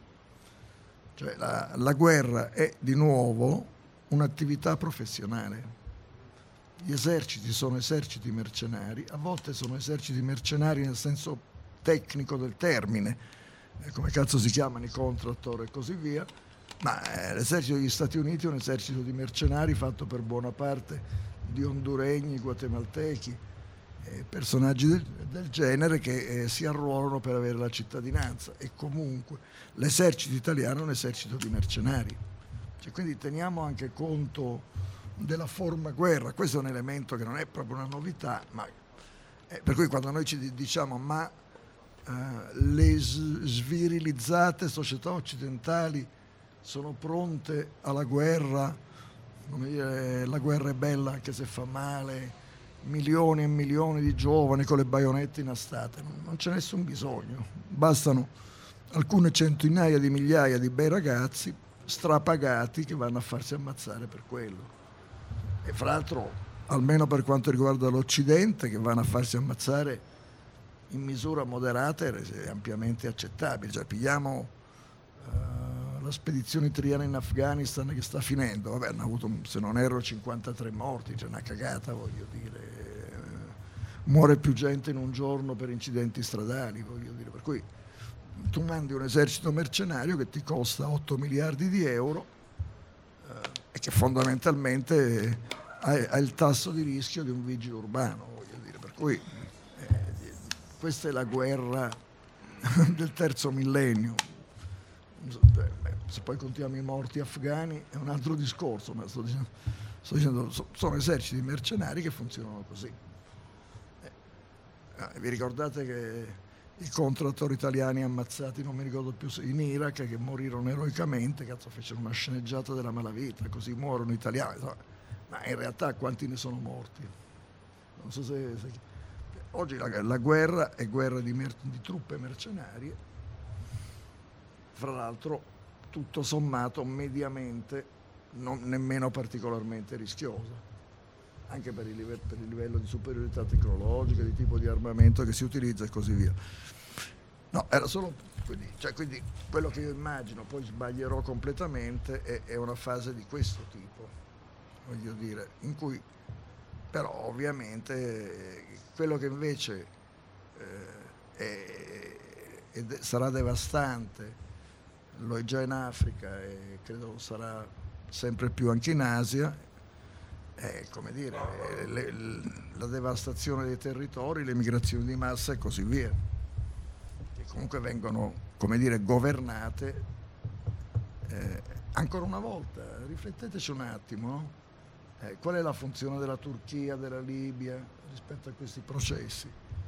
cioè la, la guerra è di nuovo un'attività professionale. Gli eserciti sono eserciti mercenari, a volte sono eserciti mercenari nel senso tecnico del termine, eh, come cazzo si chiamano i contractor e così via, ma eh, l'esercito degli Stati Uniti è un esercito di mercenari fatto per buona parte di honduregni, guatemaltechi, eh, personaggi del, del genere che eh, si arruolano per avere la cittadinanza, e comunque l'esercito italiano è un esercito di mercenari, cioè, quindi teniamo anche conto della forma guerra. Questo è un elemento che non è proprio una novità, ma eh, per cui quando noi ci diciamo ma eh, le svirilizzate società occidentali sono pronte alla guerra, come dire, la guerra è bella anche se fa male, milioni e milioni di giovani con le baionette inastate, non, non c'è nessun bisogno, bastano alcune centinaia di migliaia di bei ragazzi strapagati che vanno a farsi ammazzare per quello. E fra l'altro, almeno per quanto riguarda l'Occidente, che vanno a farsi ammazzare in misura moderata è ampiamente accettabile. Cioè, pigliamo uh, la spedizione triana in Afghanistan che sta finendo, vabbè, hanno avuto, se non erro, cinquantatré morti, cioè una cagata, voglio dire. Muore più gente in un giorno per incidenti stradali, voglio dire. Per cui tu mandi un esercito mercenario che ti costa otto miliardi di euro, e che fondamentalmente ha, ha il tasso di rischio di un vigile urbano, voglio dire. Per cui eh, questa è la guerra del terzo millennio. Se poi contiamo i morti afghani è un altro discorso, ma sto dicendo, sto dicendo sono eserciti mercenari che funzionano così. Eh, vi ricordate che i contrattori italiani ammazzati, non mi ricordo più se in Iraq, che morirono eroicamente, cazzo, fecero una sceneggiata della malavita, così muorono italiani, ma in realtà quanti ne sono morti? Non so se, se... oggi la, la guerra è guerra di, mer- di truppe mercenarie, fra l'altro tutto sommato mediamente non nemmeno particolarmente rischiosa, anche per il, livello, per il livello di superiorità tecnologica, di tipo di armamento che si utilizza e così via. No, era solo, quindi, cioè, quindi quello che io immagino, poi sbaglierò completamente, è, è una fase di questo tipo, voglio dire, in cui però ovviamente quello che invece eh, è, è, sarà devastante, lo è già in Africa e credo sarà sempre più anche in Asia, è, come dire, le, le, la devastazione dei territori, le migrazioni di massa e così via, che comunque vengono, come dire, governate. Eh, ancora una volta, rifletteteci un attimo, no? Eh, qual è la funzione della Turchia, della Libia rispetto a questi processi?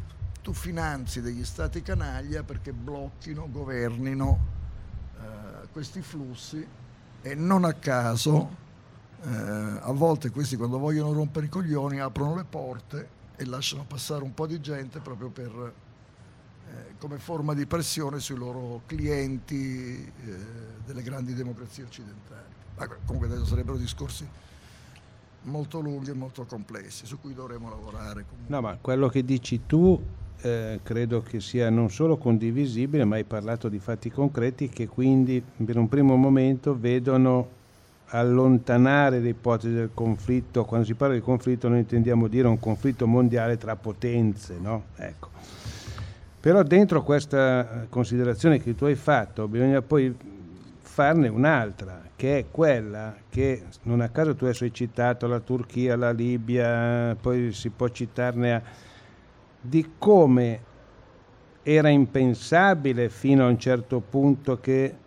tu finanzi degli stati canaglia perché blocchino, governino eh, questi flussi, e non a caso eh, a volte questi, quando vogliono rompere i coglioni, aprono le porte e lasciano passare un po' di gente proprio per eh, come forma di pressione sui loro clienti eh, delle grandi democrazie occidentali. Ma comunque adesso sarebbero discorsi molto lunghi e molto complessi su cui dovremo lavorare comunque. No, ma quello che dici tu eh, credo che sia non solo condivisibile, ma hai parlato di fatti concreti che quindi per un primo momento vedono allontanare l'ipotesi del conflitto. Quando si parla di conflitto noi intendiamo dire un conflitto mondiale tra potenze, no? Ecco. Però dentro questa considerazione che tu hai fatto bisogna poi farne un'altra, che è quella che non a caso tu adesso hai citato la Turchia, la Libia, poi si può citarne a, di come era impensabile fino a un certo punto che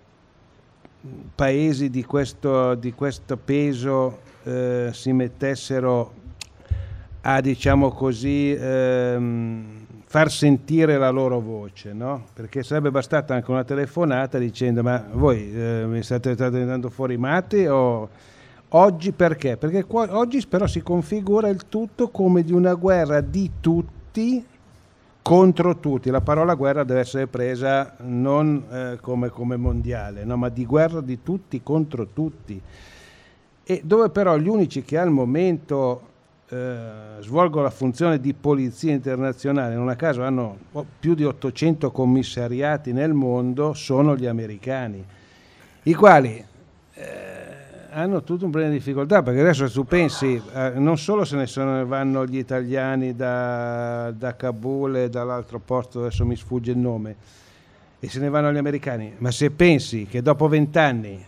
paesi di questo, di questo peso eh, si mettessero a, diciamo così, ehm, far sentire la loro voce, no? Perché sarebbe bastata anche una telefonata dicendo: ma voi eh, mi state, state andando fuori matti o oggi perché? Perché qua, oggi però si configura il tutto come di una guerra di tutti contro tutti. La parola guerra deve essere presa non eh, come, come mondiale, no? Ma di guerra di tutti contro tutti, e dove però gli unici che al momento Eh, svolgono la funzione di polizia internazionale, non a caso hanno più di ottocento commissariati nel mondo, sono gli americani, i quali eh, hanno tutto un problema di difficoltà, perché adesso tu pensi eh, non solo se ne sono, vanno gli italiani da, da Kabul e dall'altro posto, adesso mi sfugge il nome, e se ne vanno gli americani, ma se pensi che dopo vent'anni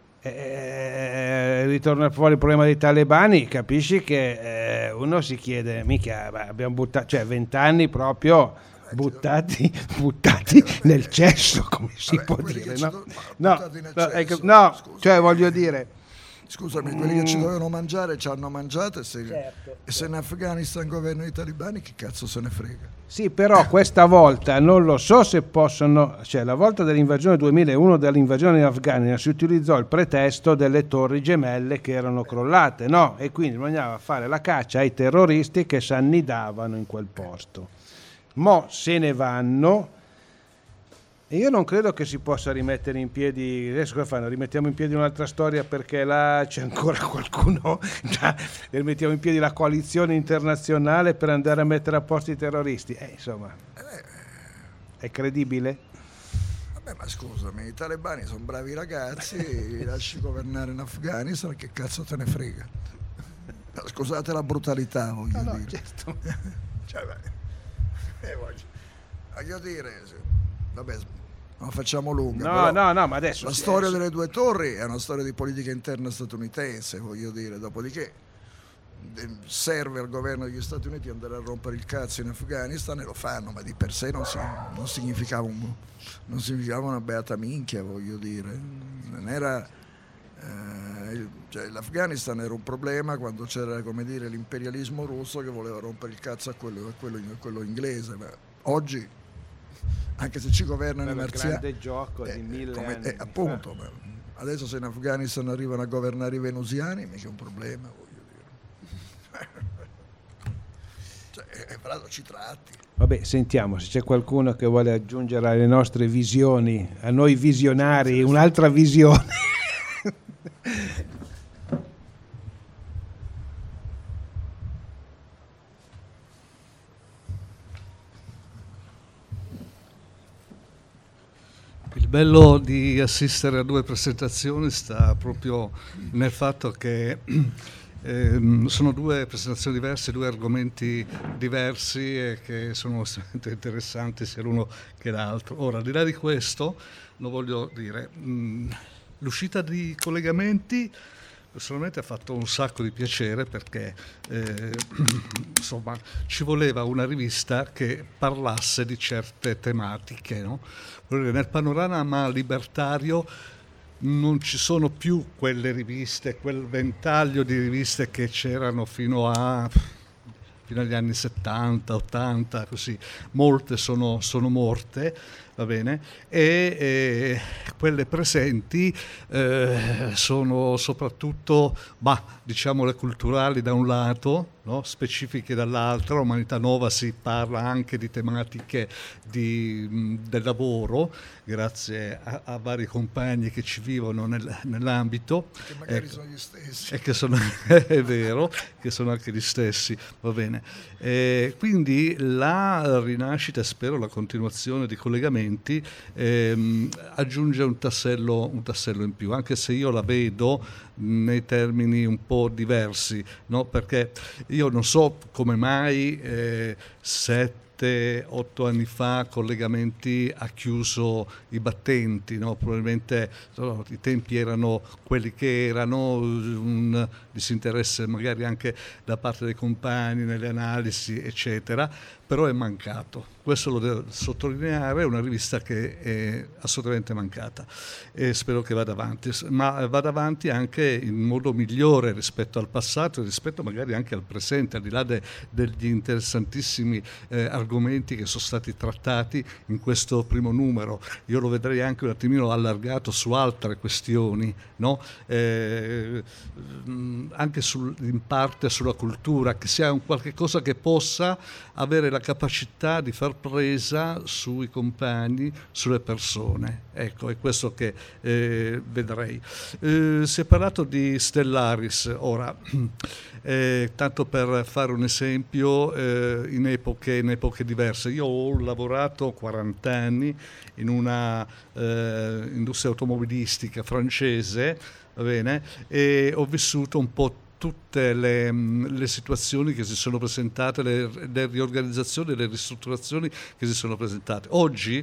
Eh, ritorna fuori il problema dei talebani, capisci che eh, uno si chiede: mica abbiamo buttato, cioè vent'anni proprio buttati buttati nel cesso, come si Vabbè, può quelli dire, che no? ci do- No, buttati nel no, cesso, ecco, no, scusa. cioè voglio dire, Scusami, quelli che ci dovevano mangiare ci hanno mangiato, e se, Certo, e se in Afghanistan governano i talebani, che cazzo se ne frega? sì, però questa volta non lo so se possono, cioè la volta dell'invasione duemilauno, dell'invasione in Afghanistan, si utilizzò il pretesto delle torri gemelle che erano crollate, no? E quindi bisognava fare la caccia ai terroristi che si annidavano in quel posto. Mo se ne vanno, e io non credo che si possa rimettere in piedi, adesso cosa fanno? Rimettiamo in piedi un'altra storia perché là c'è ancora qualcuno, rimettiamo in piedi la coalizione internazionale per andare a mettere a posto i terroristi, eh, insomma, è credibile? Vabbè, ma scusami, i talebani sono bravi ragazzi, li lasci governare in Afghanistan, che cazzo te ne frega? Scusate la brutalità, voglio No, no, dire. certo. Cioè, beh, eh, voglio, voglio dire, vabbè, non la facciamo lunga. No, però no, no, ma adesso la sì, storia adesso- delle due torri è una storia di politica interna statunitense, voglio dire, dopodiché eh, serve al governo degli Stati Uniti andare a rompere il cazzo in Afghanistan, e lo fanno, ma di per sé non, si, non, significava, un, non significava una beata minchia, voglio dire. Non era, eh, il- cioè, l'Afghanistan era un problema quando c'era, come dire, l'imperialismo russo che voleva rompere il cazzo a quello, a quello, a quello inglese, ma oggi, anche se ci governano i Quello marziani, grande gioco di mille come- anni. eh, appunto, ma adesso se in Afghanistan arrivano a governare i venusiani, mica è un problema, voglio dire. Cioè, eh, però ci tratti. Vabbè, sentiamo se c'è qualcuno che vuole aggiungere alle nostre visioni, a noi visionari, un'altra visione. Il bello di assistere a due presentazioni sta proprio nel fatto che ehm, sono due presentazioni diverse, due argomenti diversi e che sono estremamente interessanti sia l'uno che l'altro. Ora, al di là di questo, lo voglio dire, mh, l'uscita di collegamenti personalmente ha fatto un sacco di piacere perché eh, insomma ci voleva una rivista che parlasse di certe tematiche, no? Nel panorama libertario non ci sono più quelle riviste, quel ventaglio di riviste che c'erano fino a fino agli anni settanta, ottanta, così, molte sono, sono morte, va bene, e, e quelle presenti eh, sono soprattutto, bah, diciamo, le culturali da un lato, no? Specifiche dall'altro. Umanità Nova si parla anche di tematiche di, mh, del lavoro, grazie a, a vari compagni che ci vivono nel, nell'ambito. Che magari ecco, sono gli stessi. E che sono, è vero, che sono anche gli stessi, va bene. Eh, quindi la rinascita, spero la continuazione di collegamenti, ehm, aggiunge un tassello, un tassello in più, anche se io la vedo nei termini un po' diversi, no? Perché io non so come mai eh, sette, otto anni fa collegamenti ha chiuso i battenti, no? Probabilmente no, i tempi erano quelli che erano, un disinteresse magari anche da parte dei compagni nelle analisi, eccetera, però è mancato. Questo lo devo sottolineare, è una rivista che è assolutamente mancata e spero che vada avanti, ma vada avanti anche in modo migliore rispetto al passato e rispetto magari anche al presente, al di là de, degli interessantissimi eh, argomenti che sono stati trattati in questo primo numero. Io lo vedrei anche un attimino allargato su altre questioni, no? Eh, anche sul, in parte sulla cultura, che sia un qualche cosa che possa avere la capacità di far presa sui compagni, sulle persone. Ecco, è questo che eh, vedrei. Eh, si è parlato di Stellaris, ora, eh, tanto per fare un esempio, eh, in, epoche, in epoche diverse. Io ho lavorato quaranta anni in una eh, industria automobilistica francese, va bene, e ho vissuto un po' tutte le, le situazioni che si sono presentate, le, le riorganizzazioni, le ristrutturazioni che si sono presentate. Oggi,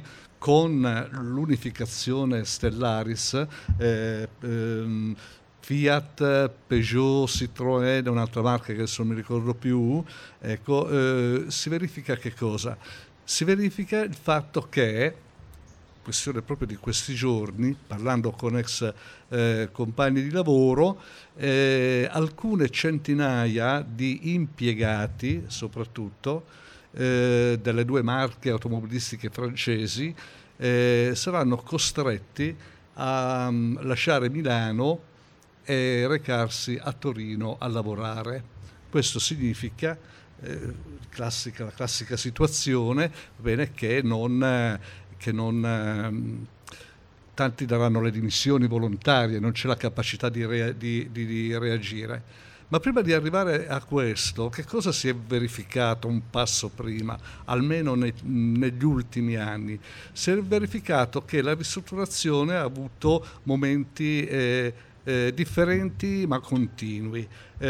con l'unificazione Stellaris, eh, ehm, Fiat, Peugeot, Citroën, un'altra marca che adesso non mi ricordo più, ecco, eh, si verifica che cosa? Si verifica il fatto che, questione proprio di questi giorni, parlando con ex eh, compagni di lavoro, eh, alcune centinaia di impiegati, soprattutto eh, delle due marche automobilistiche francesi, eh, saranno costretti a um, lasciare Milano e recarsi a Torino a lavorare. Questo significa eh, classica, la classica situazione, bene, che non... Eh, che non ehm, tanti daranno le dimissioni volontarie, non c'è la capacità di, rea- di, di, di reagire. Ma prima di arrivare a questo, che cosa si è verificato un passo prima, almeno ne, negli ultimi anni? Si è verificato che la ristrutturazione ha avuto momenti eh, eh, differenti ma continui,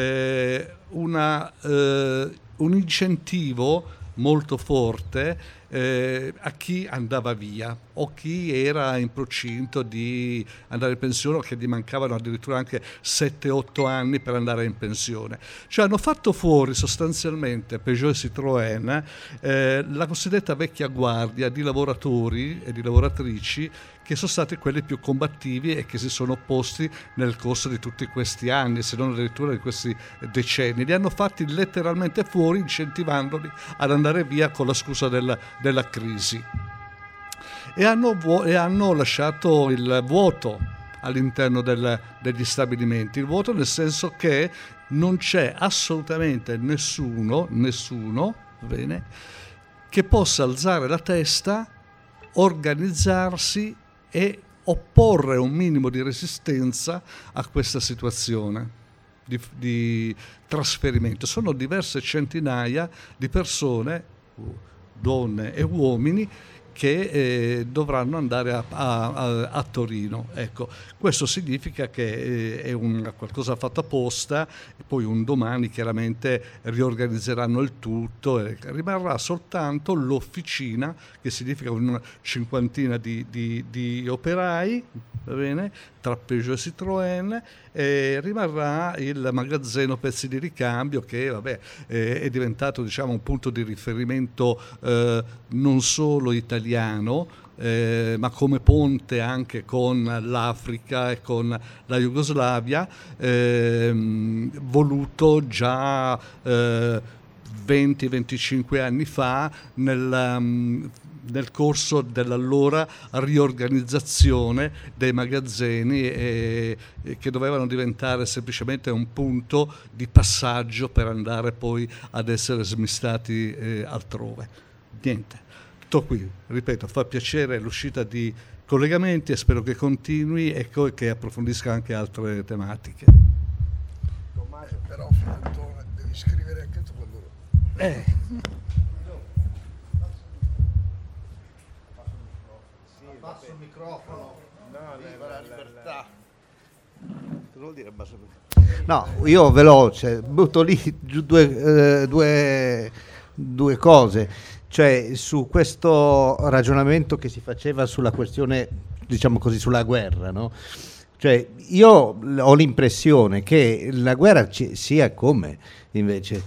eh, una, eh, un incentivo molto forte eh, a chi andava via o chi era in procinto di andare in pensione o che gli mancavano addirittura anche sette otto anni per andare in pensione. Cioè hanno fatto fuori sostanzialmente Peugeot e Citroën eh, la cosiddetta vecchia guardia di lavoratori e di lavoratrici che sono stati quelli più combattivi e che si sono opposti nel corso di tutti questi anni, se non addirittura di questi decenni. Li hanno fatti letteralmente fuori, incentivandoli ad andare via con la scusa della, della crisi. E hanno, e hanno lasciato il vuoto all'interno del, degli stabilimenti. Il vuoto nel senso che non c'è assolutamente nessuno, nessuno, bene, che possa alzare la testa, organizzarsi e opporre un minimo di resistenza a questa situazione di, di trasferimento. Sono diverse centinaia di persone, donne e uomini, che eh, dovranno andare a, a, a Torino. Ecco, questo significa che eh, è un qualcosa fatto apposta, e poi un domani chiaramente riorganizzeranno il tutto e rimarrà soltanto l'officina, che significa una cinquantina di, di, di operai, va bene, tra Peugeot e Citroën, e rimarrà il magazzino pezzi di ricambio che vabbè, eh, è diventato, diciamo, un punto di riferimento eh, non solo italiano, eh, ma come ponte anche con l'Africa e con la Jugoslavia, eh, voluto già eh, venti venticinque anni fa nel, um, nel corso dell'allora riorganizzazione dei magazzini e, e che dovevano diventare semplicemente un punto di passaggio per andare poi ad essere smistati eh, altrove. Niente, tutto qui, ripeto, fa piacere l'uscita di collegamenti e spero che continui e che approfondisca anche altre tematiche. Tommaso, però Fantone, devi scrivere anche tu quello. Eh. Basso il microfono. No, la libertà. Cosa vuol dire basso il microfono? No, io veloce, butto lì giù due, eh, due, due cose. Cioè, su questo ragionamento che si faceva sulla questione, diciamo così, sulla guerra, no? Cioè, io ho l'impressione che la guerra ci sia come, invece,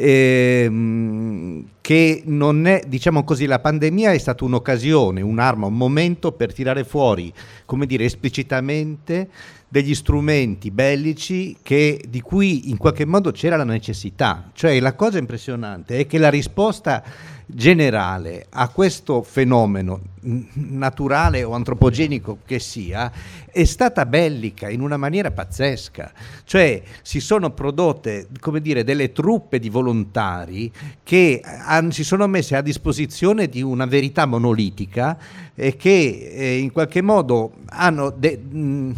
ehm, che non è, diciamo così, la pandemia è stata un'occasione, un'arma, un momento per tirare fuori, come dire, esplicitamente degli strumenti bellici che, di cui in qualche modo c'era la necessità. Cioè, la cosa impressionante è che la risposta generale a questo fenomeno naturale o antropogenico che sia è stata bellica in una maniera pazzesca. Cioè, si sono prodotte, come dire, delle truppe di volontari che han, si sono messe a disposizione di una verità monolitica e che eh, in qualche modo hanno de, mh,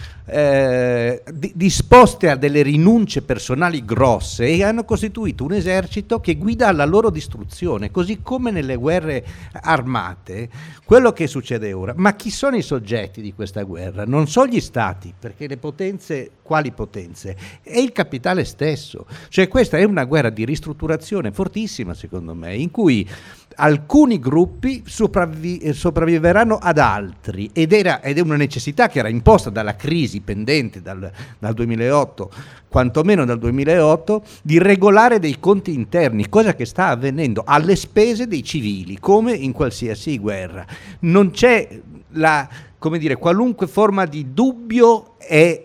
Eh, di, disposte a delle rinunce personali grosse e hanno costituito un esercito che guida alla loro distruzione, così come nelle guerre armate. Quello che succede ora, ma chi sono i soggetti di questa guerra? Non sono gli stati, perché le potenze, quali potenze? È il capitale stesso. Cioè, questa è una guerra di ristrutturazione fortissima, secondo me, in cui alcuni gruppi sopravvi- sopravviveranno ad altri ed, era, ed è una necessità che era imposta dalla crisi pendente dal, dal duemilaotto, quantomeno dal duemilaotto, di regolare dei conti interni, cosa che sta avvenendo alle spese dei civili, come in qualsiasi guerra. Non c'è la, come dire, qualunque forma di dubbio è,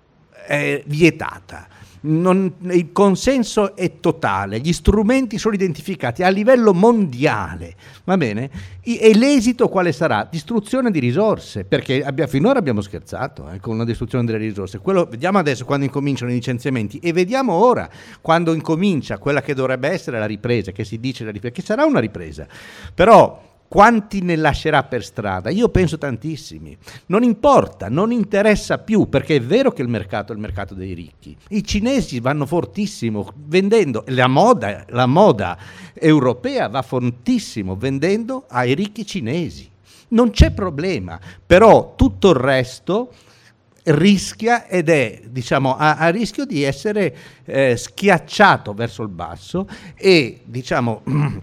è vietata. Non, il consenso è totale, gli strumenti sono identificati a livello mondiale, va bene? E l'esito quale sarà? Distruzione di risorse, perché abbia, finora abbiamo scherzato eh, con la distruzione delle risorse. Quello, vediamo adesso quando incominciano i licenziamenti e vediamo ora quando incomincia quella che dovrebbe essere la ripresa, che si dice la ripresa, che sarà una ripresa, però quanti ne lascerà per strada? Io penso tantissimi. Non importa, non interessa più, perché è vero che il mercato è il mercato dei ricchi. I cinesi vanno fortissimo vendendo, la moda, la moda europea va fortissimo vendendo ai ricchi cinesi. Non c'è problema, però tutto il resto rischia ed è, diciamo, a, a rischio di essere eh, schiacciato verso il basso e, diciamo,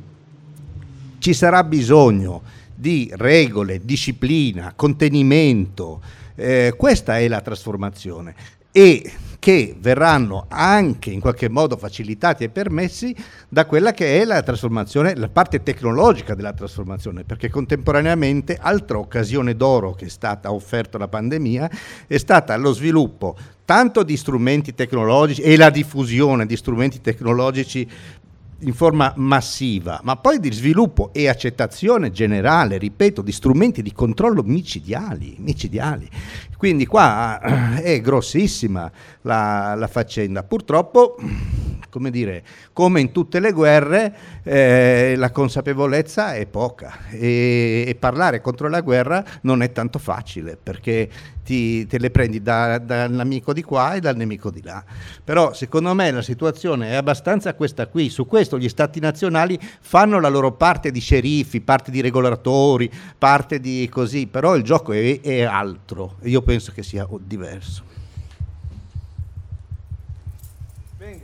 ci sarà bisogno di regole, disciplina, contenimento. Eh, questa è la trasformazione e che verranno anche in qualche modo facilitati e permessi da quella che è la trasformazione, la parte tecnologica della trasformazione, perché contemporaneamente altra occasione d'oro che è stata offerta la pandemia è stata lo sviluppo tanto di strumenti tecnologici e la diffusione di strumenti tecnologici in forma massiva, ma poi di sviluppo e accettazione generale, ripeto, di strumenti di controllo micidiali, micidiali. Quindi qua è grossissima la, la faccenda. Purtroppo, come dire, come in tutte le guerre, eh, la consapevolezza è poca e, e parlare contro la guerra non è tanto facile, perché ti, te le prendi da, dall'amico di qua e dal nemico di là. Però secondo me la situazione è abbastanza questa qui. Su questo gli stati nazionali fanno la loro parte di sceriffi, parte di regolatori, parte di così, però il gioco è, è altro. Io penso che sia diverso. Venga.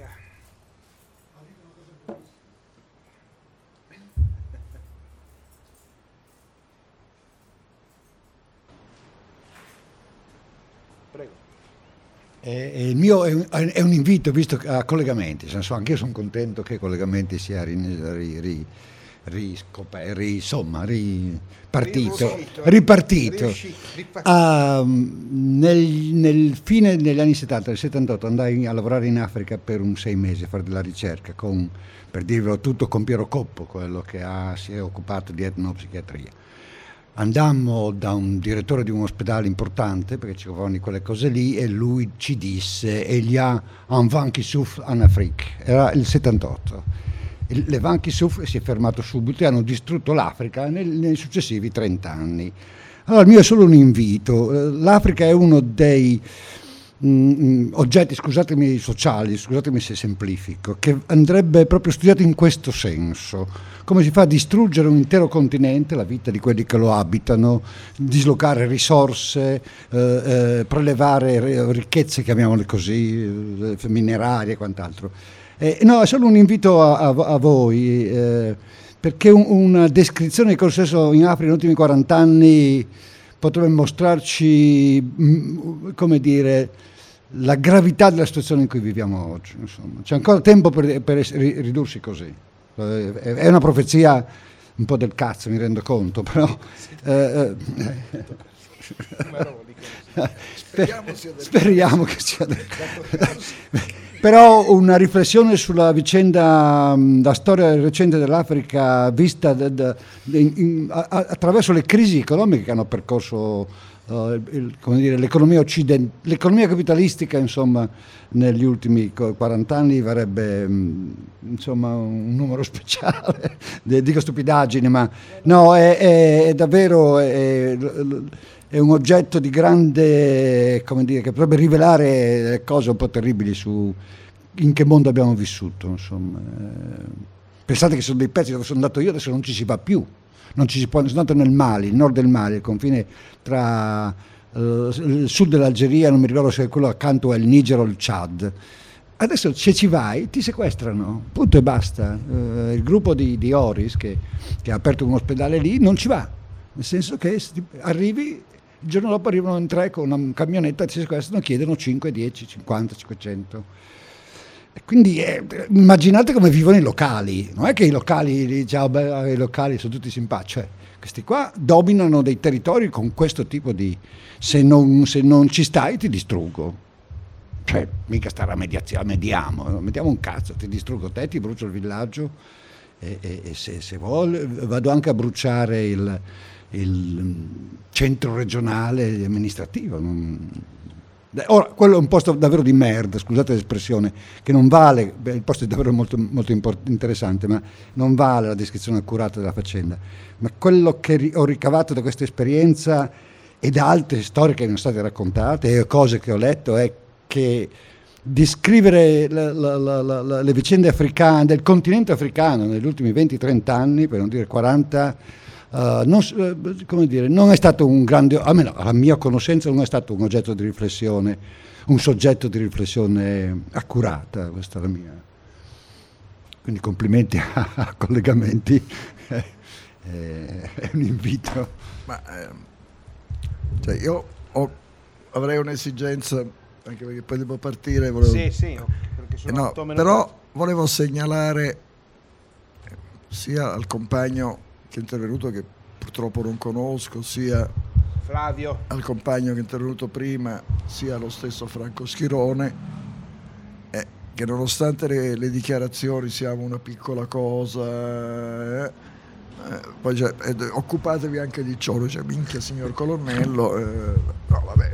Prego. Eh, il mio è un, è un invito visto a collegamenti, nel senso, anche io sono contento che collegamenti sia ri, ri, ri, riscoperto, ri, insomma, ripartito, Riuscito, ripartito. riuscito, ripartito. Ah, nel, nel fine degli anni settanta, nel settantotto, andai a lavorare in Africa per un sei mesi a fare della ricerca, con, per dirvelo tutto, con Piero Coppo, quello che ha, si è occupato di etnopsichiatria. Andammo da un direttore di un ospedale importante, perché ci occupavano di quelle cose lì, e lui ci disse: il y a un vent qui souffle en Afrique. Era il settantotto. Il, le vent qui souffle si è fermato subito e hanno distrutto l'Africa nel, nei successivi trent'anni. Allora il mio è solo un invito. L'Africa è uno dei mh, oggetti, scusatemi, sociali, scusatemi se semplifico, che andrebbe proprio studiato in questo senso. Come si fa a distruggere un intero continente, la vita di quelli che lo abitano, dislocare risorse, eh, eh, prelevare ricchezze, chiamiamole così, eh, minerarie e quant'altro. Eh, no, è solo un invito a, a, a voi, eh, perché un, una descrizione di cosa è successo in Africa negli ultimi quaranta anni potrebbe mostrarci, mh, come dire, la gravità della situazione in cui viviamo oggi. Insomma. C'è ancora tempo per, per ridursi così. Eh, è una profezia un po' del cazzo, mi rendo conto, però... Eh, eh, Speriamo sia del speriamo che sia del però una riflessione sulla vicenda, la storia recente dell'Africa vista da, da, in, in, a, attraverso le crisi economiche che hanno percorso uh, il, come dire, l'economia occidentale, l'economia capitalistica, insomma, negli ultimi quaranta anni varrebbe mh, insomma un numero speciale. Dico stupidaggini, ma no, è, è, è davvero è, è un oggetto di grande, come dire, che potrebbe rivelare cose un po' terribili su in che mondo abbiamo vissuto, insomma. Pensate che sono dei pezzi dove sono andato io, adesso non ci si va più, non ci si può, sono andato nel Mali, il nord del Mali, il confine tra uh, il sud dell'Algeria, non mi ricordo se è quello accanto al Niger o il Chad. Adesso se ci vai ti sequestrano, punto e basta. Uh, il gruppo di, di Oris che, che ha aperto un ospedale lì non ci va, nel senso che arrivi, il giorno dopo arrivano in tre con una camionetta, ti sequestrano, chiedono cinque, dieci, cinquanta, cinquecento. Quindi eh, immaginate come vivono i locali, non è che i locali, diciamo, beh, i locali sono tutti simpatici, cioè, questi qua dominano dei territori con questo tipo di, se non, se non ci stai ti distruggo, cioè mica stare a mediazione, mediamo, mediamo un cazzo, ti distruggo te, ti brucio il villaggio e, e, e se, se vuole vado anche a bruciare il, il centro regionale amministrativo. Non, ora, quello è un posto davvero di merda, scusate l'espressione, che non vale, beh, il posto è davvero molto, molto import- interessante, ma non vale la descrizione accurata della faccenda. Ma quello che ri- ho ricavato da questa esperienza e da altre storie che mi sono state raccontate e cose che ho letto è che descrivere la, la, la, la, le vicende africane, del continente africano negli ultimi venti trenta anni, per non dire quaranta, Uh, non, uh, come dire, non è stato un grande, almeno alla mia conoscenza non è stato un oggetto di riflessione, un soggetto di riflessione accurata, questa è la mia. Quindi complimenti a, a collegamenti, eh, eh, è un invito. Ma eh, cioè io ho, avrei un'esigenza, anche perché poi devo partire, volevo, Sì, sì, perché sono no, otto meno però volevo segnalare sia al compagno che è intervenuto, che purtroppo non conosco, sia Flavio, al compagno che è intervenuto prima, sia allo stesso Franco Schirone, eh, che nonostante le, le dichiarazioni siamo una piccola cosa, eh, eh, poi cioè, eh, occupatevi anche di ciò, cioè, minchia signor colonnello, eh, no vabbè,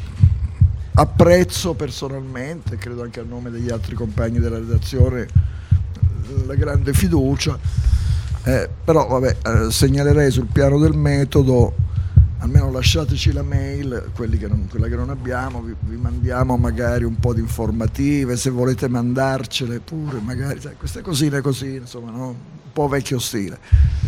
apprezzo personalmente, credo anche a nome degli altri compagni della redazione, la grande fiducia. Eh, però vabbè, eh, segnalerei sul piano del metodo, almeno lasciateci la mail, quelli che non, quella che non abbiamo, vi, vi mandiamo magari un po' di informative, se volete mandarcele pure, magari sai, queste cosine così, insomma, no? Un po' vecchio stile.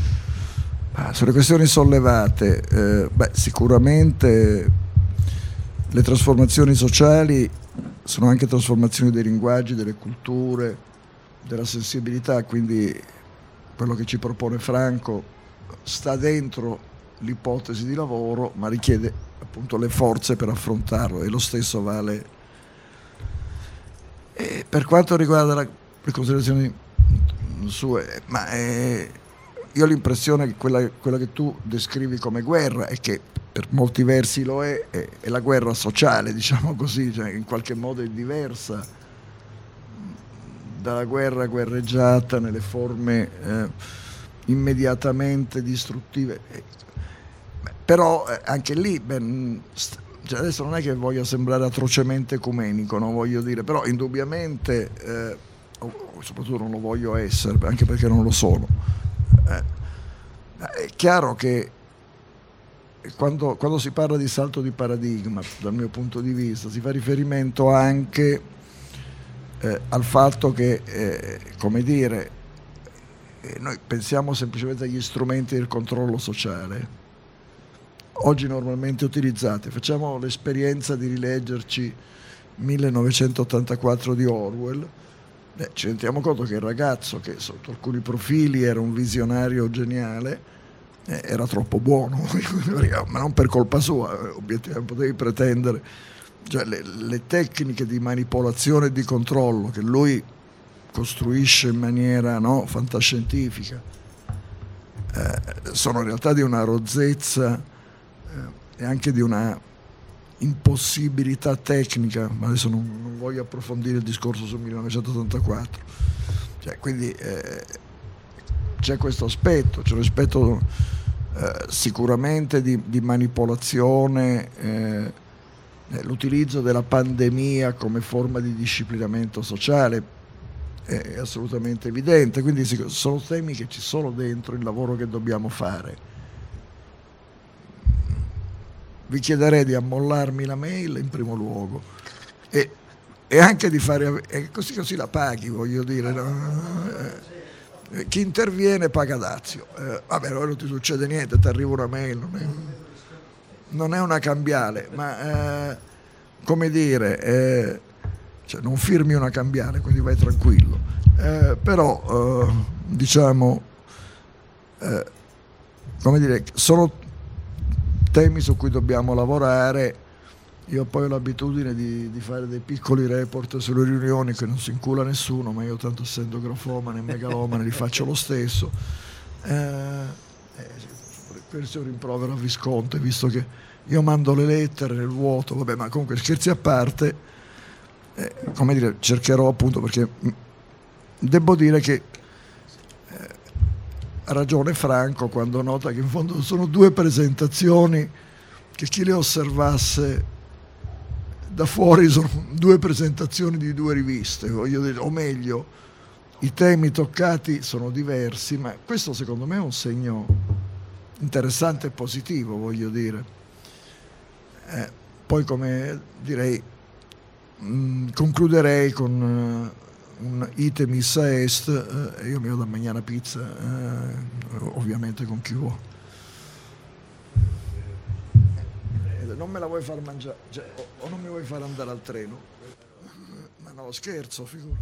Ah, sulle questioni sollevate, eh, beh, sicuramente le trasformazioni sociali sono anche trasformazioni dei linguaggi, delle culture, della sensibilità, quindi quello che ci propone Franco sta dentro l'ipotesi di lavoro, ma richiede appunto le forze per affrontarlo, e lo stesso vale e per quanto riguarda la, le considerazioni sue. Ma eh, io ho l'impressione che quella, quella che tu descrivi come guerra, e che per molti versi lo è, è, è la guerra sociale, diciamo così, cioè in qualche modo è diversa dalla guerra guerreggiata nelle forme eh, immediatamente distruttive. Eh, però eh, anche lì, beh, st- cioè adesso non è che voglio sembrare atrocemente ecumenico, no? Voglio dire, però indubbiamente, eh, soprattutto non lo voglio essere, anche perché non lo sono, eh, è chiaro che quando, quando si parla di salto di paradigma, dal mio punto di vista, si fa riferimento anche eh, al fatto che, eh, come dire, eh, noi pensiamo semplicemente agli strumenti del controllo sociale, oggi normalmente utilizzati. Facciamo l'esperienza di rileggerci millenovecentottantaquattro di Orwell, eh, ci rendiamo conto che il ragazzo, che sotto alcuni profili era un visionario geniale, eh, era troppo buono, ma non per colpa sua, obiettivamente potevi pretendere, cioè, le, le tecniche di manipolazione e di controllo che lui costruisce in maniera, no, fantascientifica, eh, sono in realtà di una rozzezza e anche di una impossibilità tecnica, ma adesso non, non voglio approfondire il discorso sul millenovecentottantaquattro, cioè, quindi eh, c'è questo aspetto, c'è un aspetto eh, sicuramente di, di manipolazione, eh, l'utilizzo della pandemia come forma di disciplinamento sociale è assolutamente evidente, quindi sono temi che ci sono dentro il lavoro che dobbiamo fare. Vi chiederei di ammollarmi la mail in primo luogo e, e anche di fare, e così così la paghi, voglio dire, no? eh, chi interviene paga dazio, eh, vabbè, non ti succede niente, ti arriva una mail, non è, non è una cambiale, ma eh, come dire, eh, cioè non firmi una cambiale, quindi vai tranquillo, eh, però eh, diciamo, eh, come dire, sono temi su cui dobbiamo lavorare. Io poi ho l'abitudine di, di fare dei piccoli report sulle riunioni che non si incula nessuno, ma io tanto essendo grafomane e megalomane li faccio lo stesso. Eh, eh, questo è un rimprovero a Visconti, visto che io mando le lettere nel vuoto, vabbè, ma comunque scherzi a parte, eh, come dire, cercherò appunto, perché devo dire che ha ragione Franco quando nota che in fondo sono due presentazioni che chi le osservasse da fuori sono due presentazioni di due riviste, voglio dire, o meglio, i temi toccati sono diversi, ma questo secondo me è un segno interessante e positivo, voglio dire. Eh, poi, come direi, mh, concluderei con uh, un item issa est, eh, io mi vado a mangiare una pizza, eh, ovviamente con chi vuole. Non me la vuoi far mangiare, cioè, o, o non mi vuoi far andare al treno? Ma no, scherzo, figurati.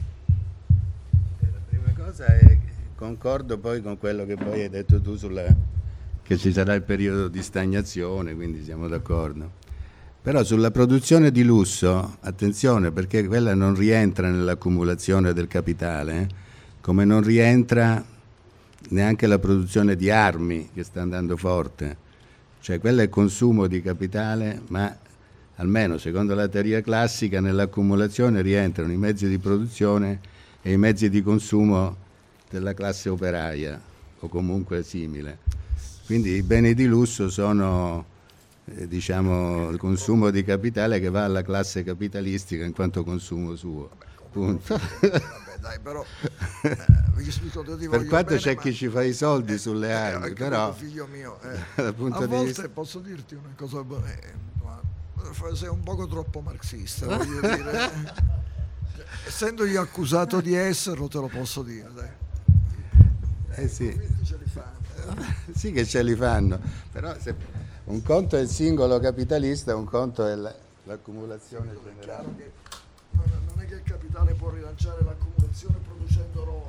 La prima cosa è, concordo poi con quello che poi hai detto tu sulla, che ci sarà il periodo di stagnazione, quindi siamo d'accordo. Però sulla produzione di lusso, attenzione, perché quella non rientra nell'accumulazione del capitale, eh? Come non rientra neanche la produzione di armi, che sta andando forte. Cioè quello è consumo di capitale, ma almeno secondo la teoria classica nell'accumulazione rientrano i mezzi di produzione e i mezzi di consumo della classe operaia, o comunque simile. Quindi i beni di lusso sono... Eh, diciamo il consumo di capitale che va alla classe capitalistica in quanto consumo suo. Punto. Vabbè, dai, però eh, per quanto bene, c'è ma... chi ci fa i soldi eh, sulle armi, eh, però figlio mio, eh, dal punto a di volte vista... posso dirti una cosa, eh, ma sei un poco troppo marxista, voglio dire, eh, essendo io accusato di esserlo, te lo posso dire, dai. Eh sì. Ce li fanno. Sì che ce li fanno, però se... un conto è il singolo capitalista, un conto è la, l'accumulazione sì, generale. È che non è che il capitale può rilanciare l'accumulazione producendo roba.